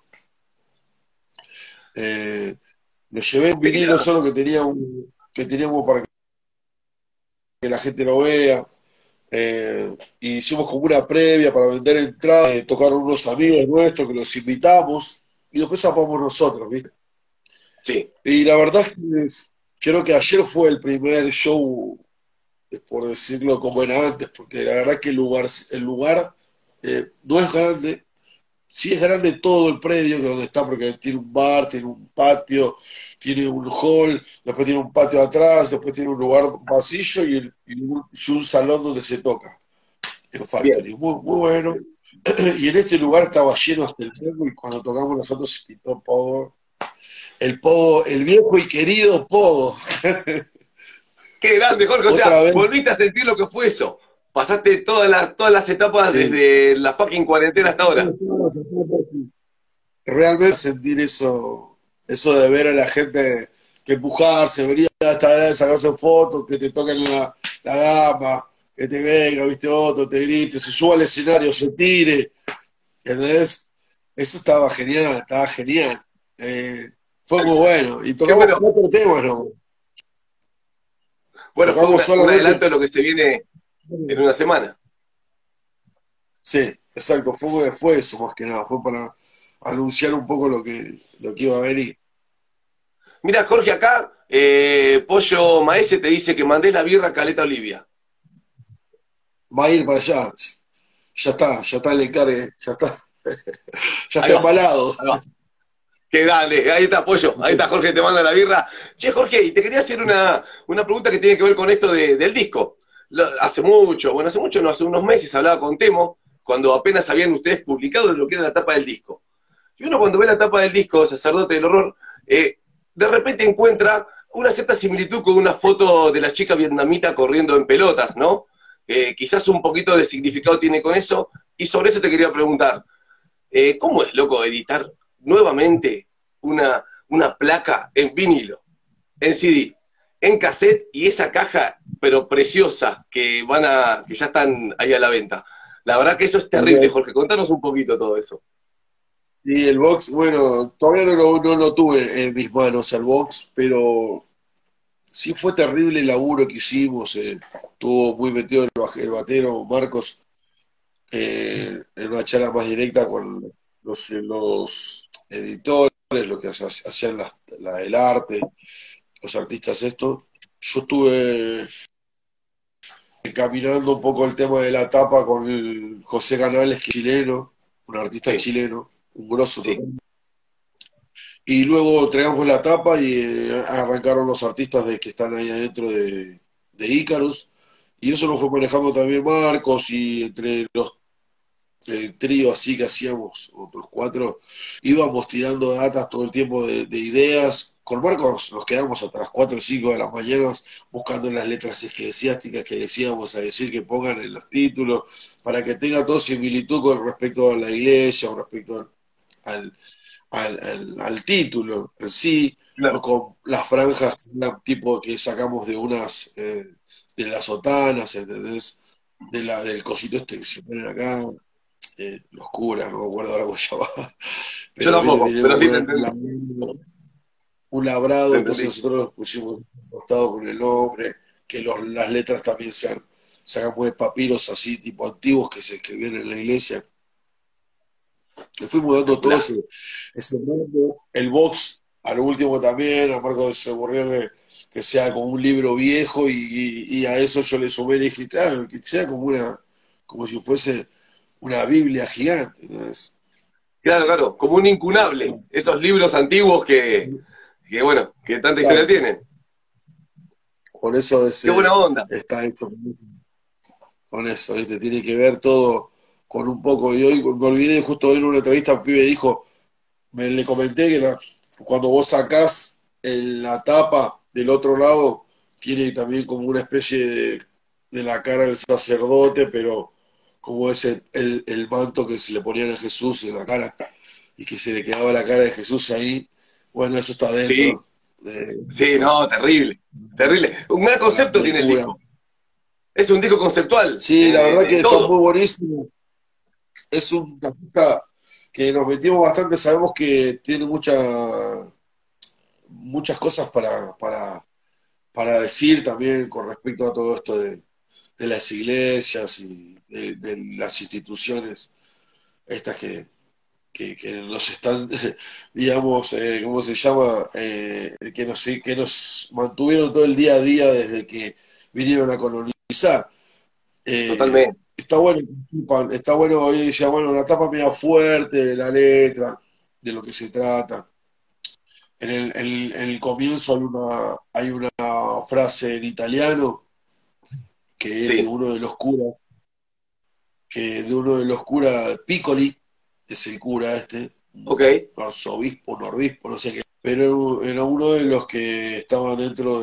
Lo llevé un sí, vinilo solo que teníamos para que la gente lo vea. Y hicimos como una previa para vender entradas, tocaron unos amigos nuestros que los invitamos y después zapamos nosotros, ¿viste? sí, Y la verdad es que creo que ayer fue el primer show, por decirlo como era antes, porque la verdad que el lugar no es grande, sí es grande todo el predio que donde está, porque tiene un bar, tiene un patio, tiene un hall, después tiene un patio atrás, después tiene un lugar, un pasillo y un salón donde se toca. El bien. Factory, muy, muy bueno. Y en este lugar estaba lleno hasta el pogo y cuando tocamos nosotros se pintó Pogo, el viejo y querido Pogo. Qué grande, Jorge. O Otra sea, vez, volviste a sentir lo que fue eso. Pasaste todas las etapas sí. desde la fucking cuarentena hasta ahora. Realmente sentir eso de ver a la gente que empujarse, venir hasta adelante, sacarse fotos, que te toquen la gama, que te venga, viste otro, te grite, se suba al escenario, se tire, ¿entendés? Eso estaba genial, estaba genial. Eh, Fue muy bueno. Y Qué tocamos bueno. 4 temas, ¿no? Bueno, fue Tocamos un solamente. adelanto de lo que se viene en una semana. Sí, exacto, fue eso más que nada, fue para anunciar un poco lo que iba a venir. Mira, Jorge, acá, Pollo Maese te dice que mandés la birra a Caleta Olivia. Va a ir para allá, ya está el encargue, ya está Ahí va, embalado. ahí va. Que dale, ahí está Pollo, ahí está Jorge, te manda la birra. Che, Jorge, y te quería hacer una pregunta que tiene que ver con esto del disco. Hace mucho, bueno, hace mucho, no, hace unos meses hablaba con Temo, cuando apenas habían ustedes publicado lo que era la tapa del disco. Y uno cuando ve la tapa del disco, Sacerdote del Horror, de repente encuentra una cierta similitud con una foto de la chica vietnamita corriendo en pelotas, ¿no? Quizás un poquito de significado tiene con eso, y sobre eso te quería preguntar. ¿Cómo es, loco, editar nuevamente una placa en vinilo, en CD, en cassette y esa caja, pero preciosa, que ya están ahí a la venta? La verdad que eso es terrible, Jorge. Contanos un poquito todo eso. Y el box, bueno, todavía no lo tuve en mis manos el box, pero sí fue terrible el laburo que hicimos. Estuvo muy metido el batero Marcos en una charla más directa con los editores, los que hacían el arte, los artistas esto. Yo estuve encaminando un poco el tema de la tapa con el José Canales, que es chileno, un artista Sí, chileno, un grosso sí, total. Y luego entregamos la tapa y arrancaron los artistas que están ahí adentro de Icarus. Y eso lo fue manejando también Marcos, y entre el trío así que hacíamos, otros cuatro, íbamos tirando datas todo el tiempo de ideas. Con Marcos nos quedamos hasta las 4 o 5 de las mañanas buscando las letras eclesiásticas que les íbamos a decir que pongan en los títulos, para que tenga todo similitud con respecto a la iglesia, con respecto al, al título en sí, o claro. con las franjas tipo que sacamos de unas, de las sotanas, ¿entendés? Del cosito este que se ponen acá, los curas, no me acuerdo ahora cómo se llamaba, Yo pero viste, tampoco, tiene pero como sí te entendí. un Te labrado, entonces entendí. nosotros nos pusimos un costado con el nombre, que las letras también sacamos de papiros así, tipo antiguos que se escribían en la iglesia. Le fuimos dando todo Espectacular. ese mundo, el box, a lo último también, a Marco se ocurrió que sea como un libro viejo, y a eso yo le sumé y le dije, claro, que sea como si fuese una Biblia gigante. Entonces, Claro, claro, como un incunable. Esos libros antiguos que bueno, que tanta historia exacto. tienen. Por eso Qué buena onda. está hecho con eso, ¿viste? Tiene que ver todo con un poco. Y hoy me olvidé, justo hoy en una entrevista un pibe dijo, le comenté que cuando vos sacás la tapa del otro lado, tiene también como una especie de la cara del sacerdote, pero como ese el manto que se le ponían a Jesús en la cara, y que se le quedaba la cara de Jesús ahí. Bueno, eso está Sí, dentro de sí, no, terrible. Terrible. Un gran la concepto tiene el locura. disco. Es un disco conceptual Sí, la verdad que de está todo. muy buenísimo. Es una pista que nos metimos bastante, sabemos que tiene muchas cosas para decir también con respecto a todo esto de las iglesias y de las instituciones estas que nos están, digamos, ¿cómo se llama? Que nos mantuvieron todo el día a día desde que vinieron a colonizar. Totalmente. Está bueno, está bueno, hoy decía, bueno, la tapa media fuerte de la letra, de lo que se trata. En el comienzo hay una frase en italiano que es de Sí, uno de los curas, Piccoli, es el cura este, ok. arzobispo, un obispo, no sé qué, pero era uno de los que estaban dentro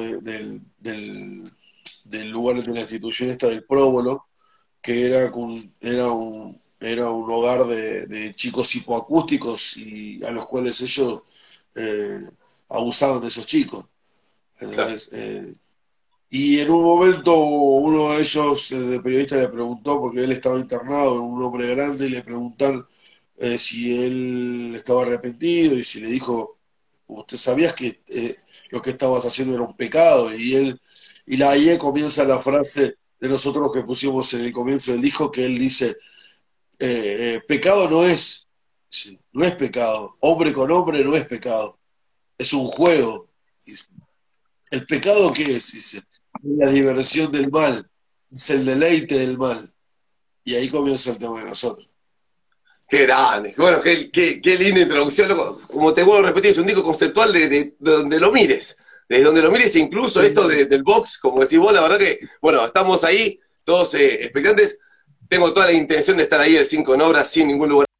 del lugar de la institución esta del próbolo, que era un hogar de chicos hipoacústicos, y a los cuales ellos eh, abusaban de esos chicos. Claro. Entonces, y en un momento uno de ellos, de periodista, le preguntó, porque él estaba internado, un hombre grande, y le preguntaron si él estaba arrepentido, y si le dijo, ¿usted sabías que lo que estabas haciendo era un pecado? Y ahí comienza la frase de nosotros que pusimos en el comienzo del disco, que él dice, pecado no es, sí, no es pecado, hombre con hombre no es pecado, es un juego. Dice, ¿el pecado qué es? Dice, es la diversión del mal, es el deleite del mal. Y ahí comienza el tema de nosotros. Qué grande. Bueno, qué linda introducción, loco. Como te vuelvo a repetir, es un disco conceptual de donde lo mires. Desde donde lo mires, incluso esto del box, como decís vos, la verdad que, bueno, estamos ahí, todos expectantes. Tengo toda la intención de estar ahí el 5 en obra, sin ningún lugar.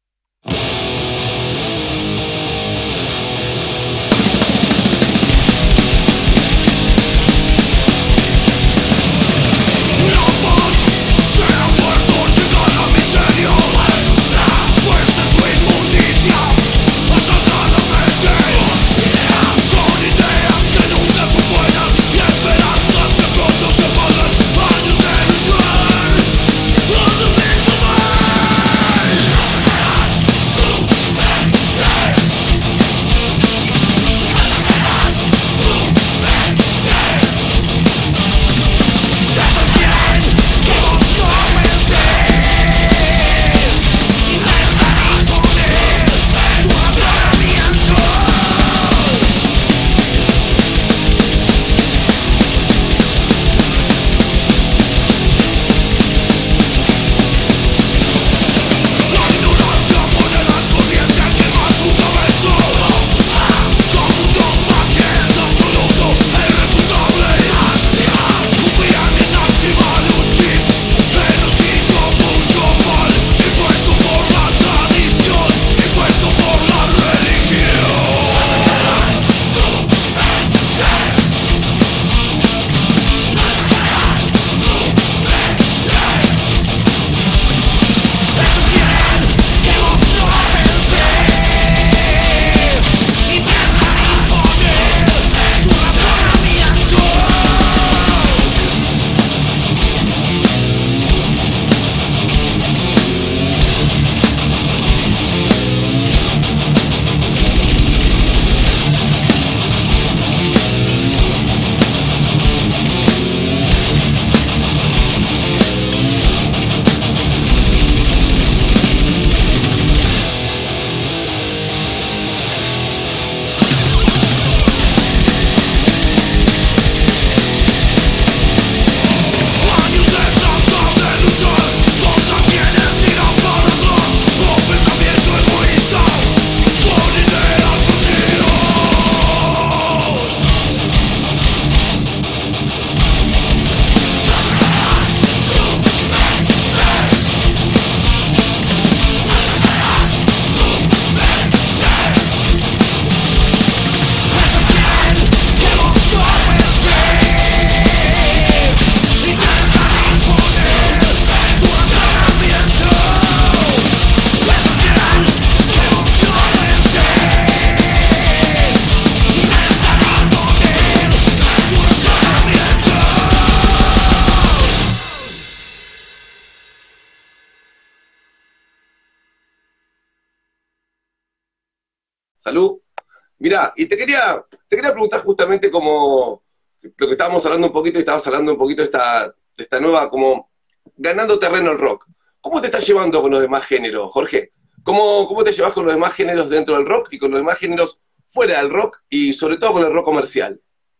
Salud. Mirá, y te quería preguntar justamente como lo que estábamos hablando un poquito, y estabas hablando un poquito de esta nueva, como ganando terreno el rock. ¿Cómo te estás llevando con los demás géneros, Jorge? ¿Cómo te llevas con los demás géneros dentro del rock y con los demás géneros fuera del rock y sobre todo con el rock comercial?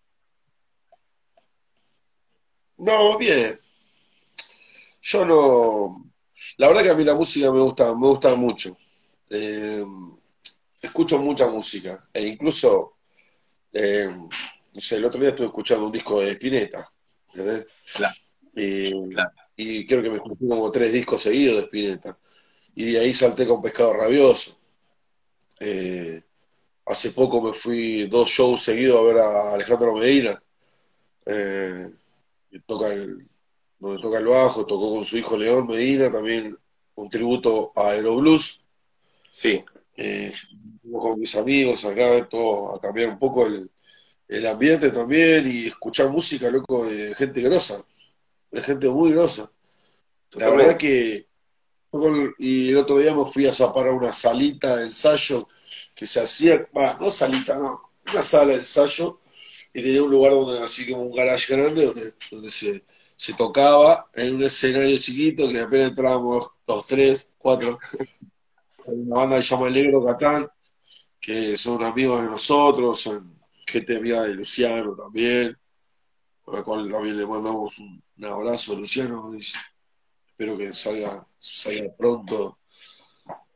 No, bien. Yo no. La verdad que a mí la música me gusta mucho. Eh, Escucho mucha música. E incluso, no sé, el otro día estuve escuchando un disco de Spinetta. ¿Entendés? Claro, Y, claro. y creo que me escuché como 3 discos seguidos de Spinetta. Y de ahí salté con Pescado Rabioso. Eh, Hace poco me fui 2 shows seguidos a ver a Alejandro Medina. Eh, que donde toca el bajo, tocó con su hijo León Medina, también un tributo a Aeroblues. Sí, Eh, con mis amigos acá, todo, a cambiar un poco el ambiente también y escuchar música, loco, de gente grosa, de gente muy grosa. La verdad totalmente. que y el otro día me fui a zapar a una salita de ensayo que se hacía, no salita, no, una sala de ensayo y tenía un lugar donde, así como un garage grande, donde se tocaba en un escenario chiquito que apenas entrábamos los 3, 4. Hay una banda que se llama El Negro Catán, que son amigos de nosotros, son gente amiga de Luciano también, a la cual también le mandamos un abrazo a Luciano, dice, espero que salga pronto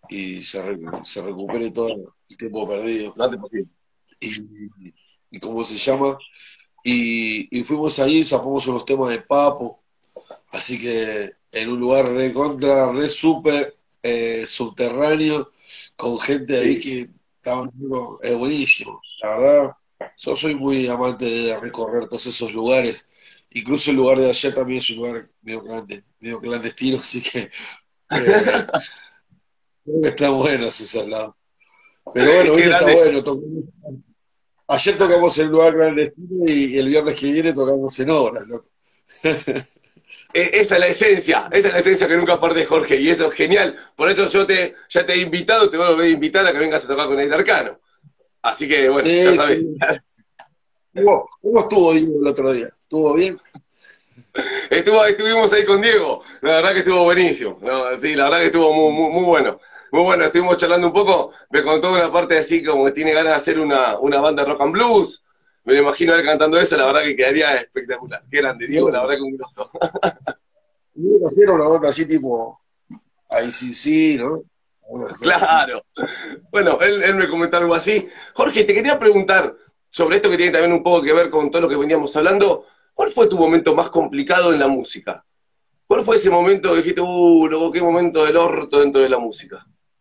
y se recupere todo el tiempo perdido. Lo antes posible. Y, y ¿cómo se llama? Y fuimos ahí, sacamos unos temas de Papo, así que en un lugar re contra, re súper subterráneo, con gente ahí Sí. que estaba buenísimo. La verdad, yo soy muy amante de recorrer todos esos lugares. Incluso el lugar de ayer también es un lugar medio clandestino, así que eh, creo que está bueno esos lados. Pero bueno, Qué viste, está grande. bueno. Ayer tocamos en un lugar clandestino y el viernes que viene tocamos en obras, loco. Esa es la esencia, esa es la esencia que nunca perdés, Jorge, y eso es genial. Por eso ya te he invitado, te vuelvo a invitar a que vengas a tocar con el Arcano. Así que, bueno, ya Sí, sabes. sí. ¿Cómo estuvo Diego el otro día? ¿Estuvo bien? Estuvimos ahí con Diego, la verdad que estuvo buenísimo. No, sí, la verdad que estuvo muy bueno. Muy bueno, estuvimos charlando un poco, me contó una parte así como que tiene ganas de hacer una banda de rock and blues. Me lo imagino él cantando eso, la verdad que quedaría espectacular. Qué grande, Diego, la Bueno, verdad que un grosso. Diego hacía una onda así tipo ICC, ¿no? Una cosa así. Claro. Bueno, él me comentó algo así. Jorge, te quería preguntar sobre esto que tiene también un poco que ver con todo lo que veníamos hablando. ¿Cuál fue tu momento más complicado en la música? ¿Cuál fue ese momento que dijiste, loco, qué momento del orto dentro de la música?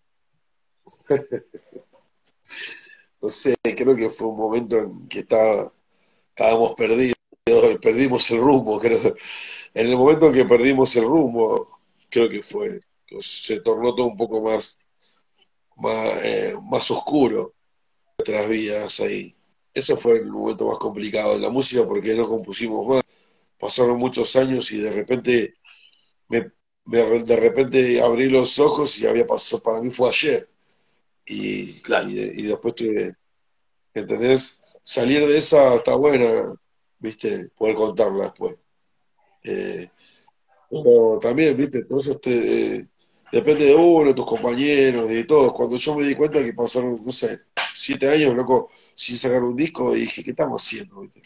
No sé, creo que fue un momento en que estábamos perdidos, perdimos el rumbo, creo. En el momento en que perdimos el rumbo, creo que se tornó todo un poco más oscuro nuestras vidas ahí. Eso fue el momento más complicado de la música porque no compusimos más. Pasaron muchos años y de repente me, de repente abrí los ojos y había pasado, para mí fue ayer. Claro. Y después tuve, ¿entendés? Salir de esa está buena, ¿viste? Poder contarla después. Eh, pero también, ¿viste? Todo eso depende de uno, de tus compañeros, de todos. Cuando yo me di cuenta que pasaron, no sé, 7 años, loco, sin sacar un disco, y dije, ¿qué estamos haciendo? ¿Viste?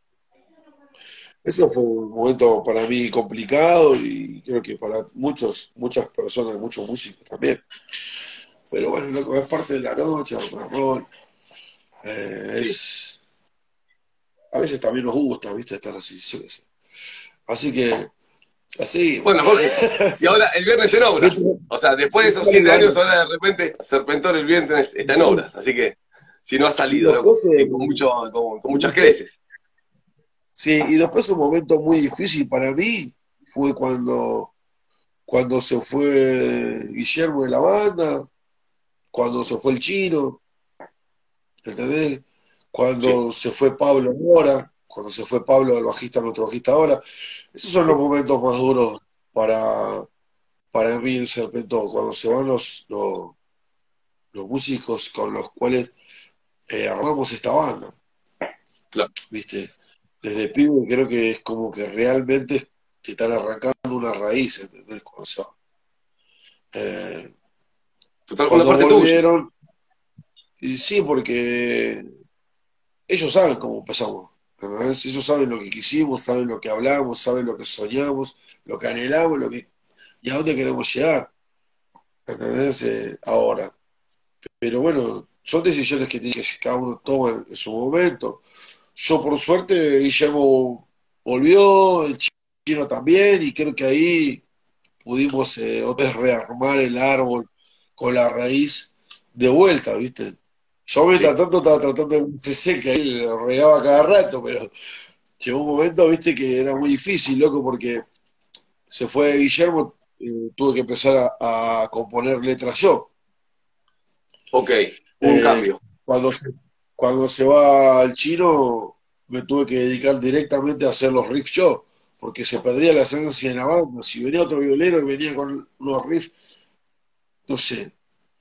Eso fue un momento para mí complicado y creo que para muchas personas, muchos músicos también. Pero bueno, loco, es parte de la noche, rock and roll. Sí. A veces también nos gusta, ¿viste? Estar así, yo qué sé. Así que, así, Bueno, Jorge, y ahora el viernes en obras. ¿viste? O sea, después de esos 7 años, ahora de repente Serpentor el viernes está en obras. Así que, si no ha Y salido, loco, después, y con muchas creces. sí, y después un momento muy difícil para mí fue cuando se fue Guillermo de la banda, cuando se fue el Chino, ¿entendés? Sí, Cuando se fue Pablo Mora, cuando se fue Pablo, el bajista, nuestro bajista ahora. Esos son los momentos más duros para, para mí en Serpentor, cuando se van los músicos con los cuales armamos esta banda, claro. ¿viste? Desde pibe creo que es como que realmente te están arrancando una raíz, ¿entendés? Eh, Total, una cuando parte tuya. volvieron, y sí, porque ellos saben cómo empezamos, ¿entendés? Ellos saben lo que quisimos, saben lo que hablamos, saben lo que soñamos, lo que anhelamos, y a dónde queremos llegar, ¿entendés? Ahora. Pero bueno, son decisiones que cada uno toma en su momento. Yo, por suerte, Guillermo volvió, el Chino también, y creo que ahí pudimos otra vez rearmar el árbol con la raíz de vuelta, ¿viste? Yo mientras Sí. tanto estaba tratando de CC, que ahí lo regaba cada rato, pero llegó un momento, ¿viste? Que era muy difícil, loco, porque se fue Guillermo, tuve que empezar a componer letras yo. Ok, un Eh, cambio. cuando cuando se va al Chino, me tuve que dedicar directamente a hacer los riffs yo, porque se perdía la esencia de la banda. Si venía otro violero y venía con unos riffs, no sé,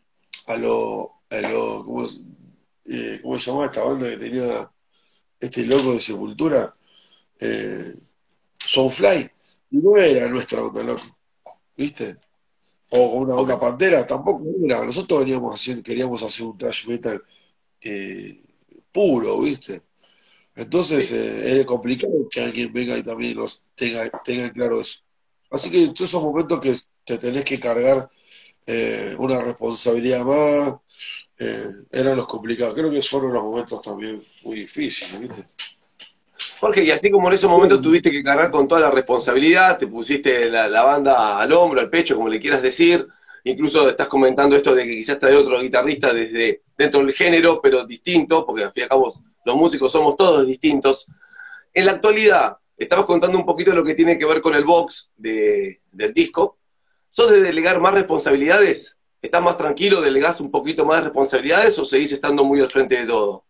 ¿cómo se llamaba esta banda que tenía este loco de Sepultura? Eh, Soulfly. Y no era nuestra onda, loco, ¿viste? O Ok. una Pantera, tampoco era. Nosotros queríamos hacer un thrash metal eh, puro, ¿viste? Entonces Sí. es complicado que alguien venga y también tenga claro eso. Así que todos esos momentos que te tenés que cargar una responsabilidad más, eran los complicados. Creo que fueron los momentos también muy difíciles, ¿viste? Jorge, y así como en esos momentos tuviste que cargar con toda la responsabilidad, te pusiste la banda al hombro, al pecho, como le quieras decir, incluso estás comentando esto de que quizás trae otro guitarrista desde dentro del género, pero distinto, porque al fin y al cabo los músicos somos todos distintos. En la actualidad, estabas contando un poquito de lo que tiene que ver con el box del disco. ¿Sos de delegar más responsabilidades? ¿Estás más tranquilo, delegás un poquito más de responsabilidades o seguís estando muy al frente de todo?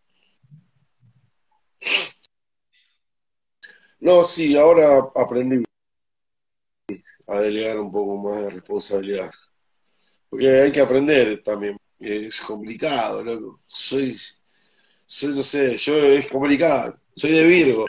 No, sí, ahora aprendí a delegar un poco más de responsabilidad. Porque hay que aprender también. Es complicado, loco. No sé, yo es complicado. Soy de Virgo.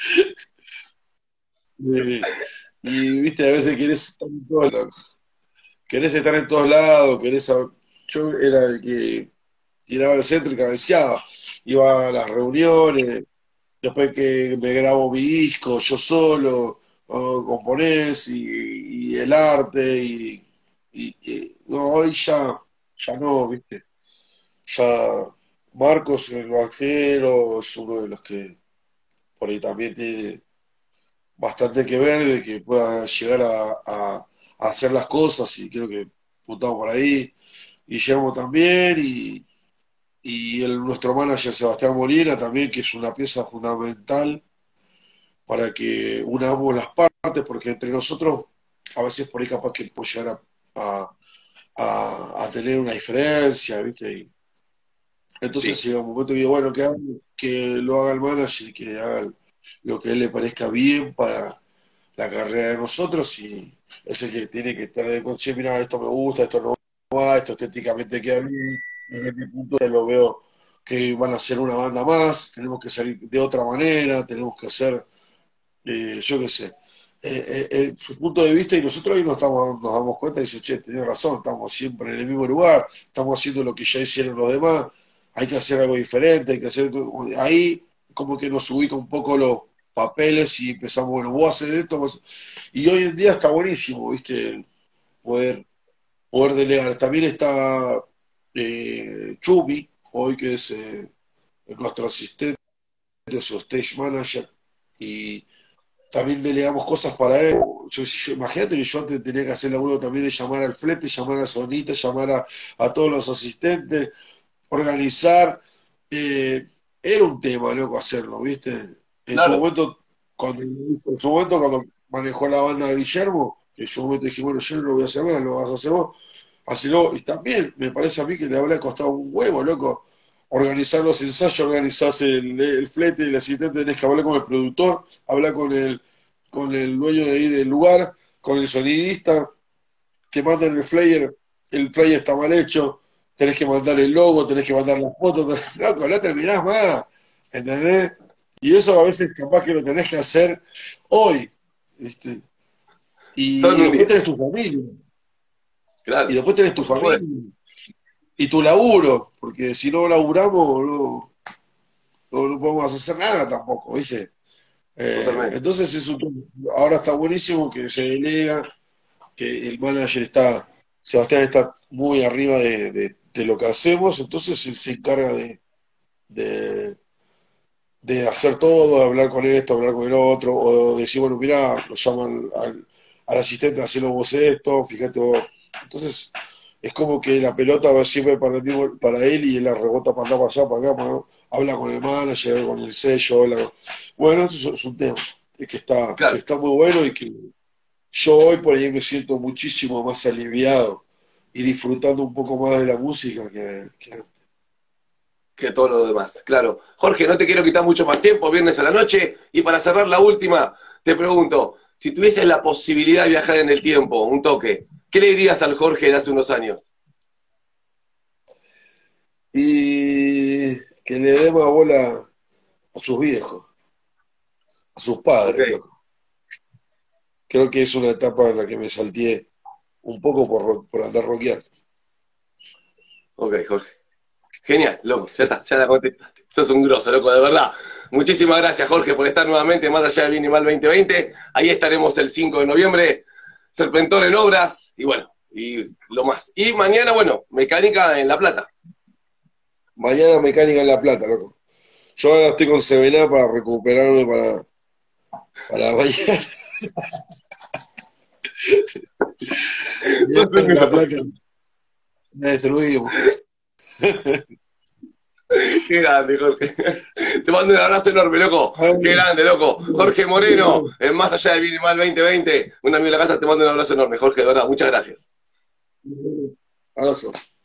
Y, viste, a veces querés estar en todos lados. Querés estar en todos lados, yo era el que tiraba el centro y cabeceaba. Iba a las reuniones, después que me grabo mi disco, yo solo, o componés y el arte, no, hoy ya no, viste. Ya Marcos, el bajero, es uno de los que por ahí también tiene bastante que ver de que pueda llegar a hacer las cosas y creo que apuntamos por ahí. Guillermo también nuestro manager Sebastián Molina también, que es una pieza fundamental para que unamos las partes, porque entre nosotros a veces por ahí capaz que puede llegar a tener una diferencia, ¿viste? Entonces Sí, llega un momento que digo, bueno, que lo haga el manager y que haga lo que a él le parezca bien para la carrera de nosotros y es el que tiene que estar de che, mira, esto me gusta, esto no va, esto estéticamente queda bien, desde mi punto de vista lo veo que van a ser una banda más, tenemos que salir de otra manera, tenemos que hacer, yo qué sé, su punto de vista y nosotros ahí nos damos cuenta y dice, che, tenés razón, estamos siempre en el mismo lugar, estamos haciendo lo que ya hicieron los demás, hay que hacer algo diferente, hay que hacer, ahí como que nos ubica un poco los papeles y empezamos, bueno, vos hacer esto, y hoy en día está buenísimo, ¿viste? Poder, poder delegar. También está Chumi, hoy que es nuestro asistente, su stage manager, y también delegamos cosas para él. Imagínate que yo antes tenía que hacer el laburo también de llamar al flete, llamar a Sonita, llamar a todos los asistentes, organizar. Era un tema, loco, hacerlo, ¿viste? claro. En su momento, cuando manejó la banda de Guillermo, que en su momento dije, bueno, yo no lo voy a hacer más, lo vas a hacer vos, hacelo. Y también me parece a mí que le habrá costado un huevo, loco, organizar los ensayos, organizarse el flete, el asistente, tenés que hablar con el productor, hablar con el dueño de ahí del lugar, con el sonidista, te mandan el flyer está mal hecho, tenés que mandar el logo, tenés que mandar las fotos, loco, no terminás más, ¿entendés? Y eso a veces capaz que lo tenés que hacer hoy, ¿viste? Todo Y en un después día. tenés tu familia, y Claro, después tenés tu por supuesto, familia, y tu laburo, porque si no laburamos, no podemos hacer nada tampoco, ¿viste? totalmente. Entonces ahora está buenísimo que se delega, que el manager Sebastián está muy arriba de lo que hacemos, entonces él se encarga de, de hacer todo, de hablar con esto, hablar con el otro, o decir, bueno, mirá, lo llaman al asistente, hacerlo vos esto, fíjate vos. Entonces, es como que la pelota va siempre para él y él la rebota para acá, para allá, para acá, habla con el manager, habla con el sello, bueno, eso es un tema que Claro, está muy bueno y que yo hoy por ahí me siento muchísimo más aliviado y disfrutando un poco más de la música que todo lo demás, claro. Jorge, no te quiero quitar mucho más tiempo, viernes a la noche, y para cerrar la última, te pregunto, si tuvieses la posibilidad de viajar en el tiempo, un toque, ¿qué le dirías al Jorge de hace unos años? y que le dé más bola a sus viejos, a sus Ok, padres, loco. Creo que es una etapa en la que me salteé un poco por andar rockeando. ok, Jorge. Genial, loco, ya está, ya la contestaste. Sos un grosso, loco, de verdad. Muchísimas gracias, Jorge, por estar nuevamente más allá del Bien y Mal 2020. Ahí estaremos el 5 de noviembre, Serpentor en obras. Y bueno, y lo más. Y mañana, bueno, mecánica en La Plata. Mañana mecánica en La Plata, loco. Yo ahora estoy con Sevena para recuperarme para mañana. En La Plata me destruimos. Qué grande, Jorge. Te mando un abrazo enorme, loco. Qué grande, loco. Jorge Moreno, en Más Allá del Bien y Mal 2020. Un amigo de la casa, te mando un abrazo enorme, Jorge, de verdad. Muchas gracias. Abrazo.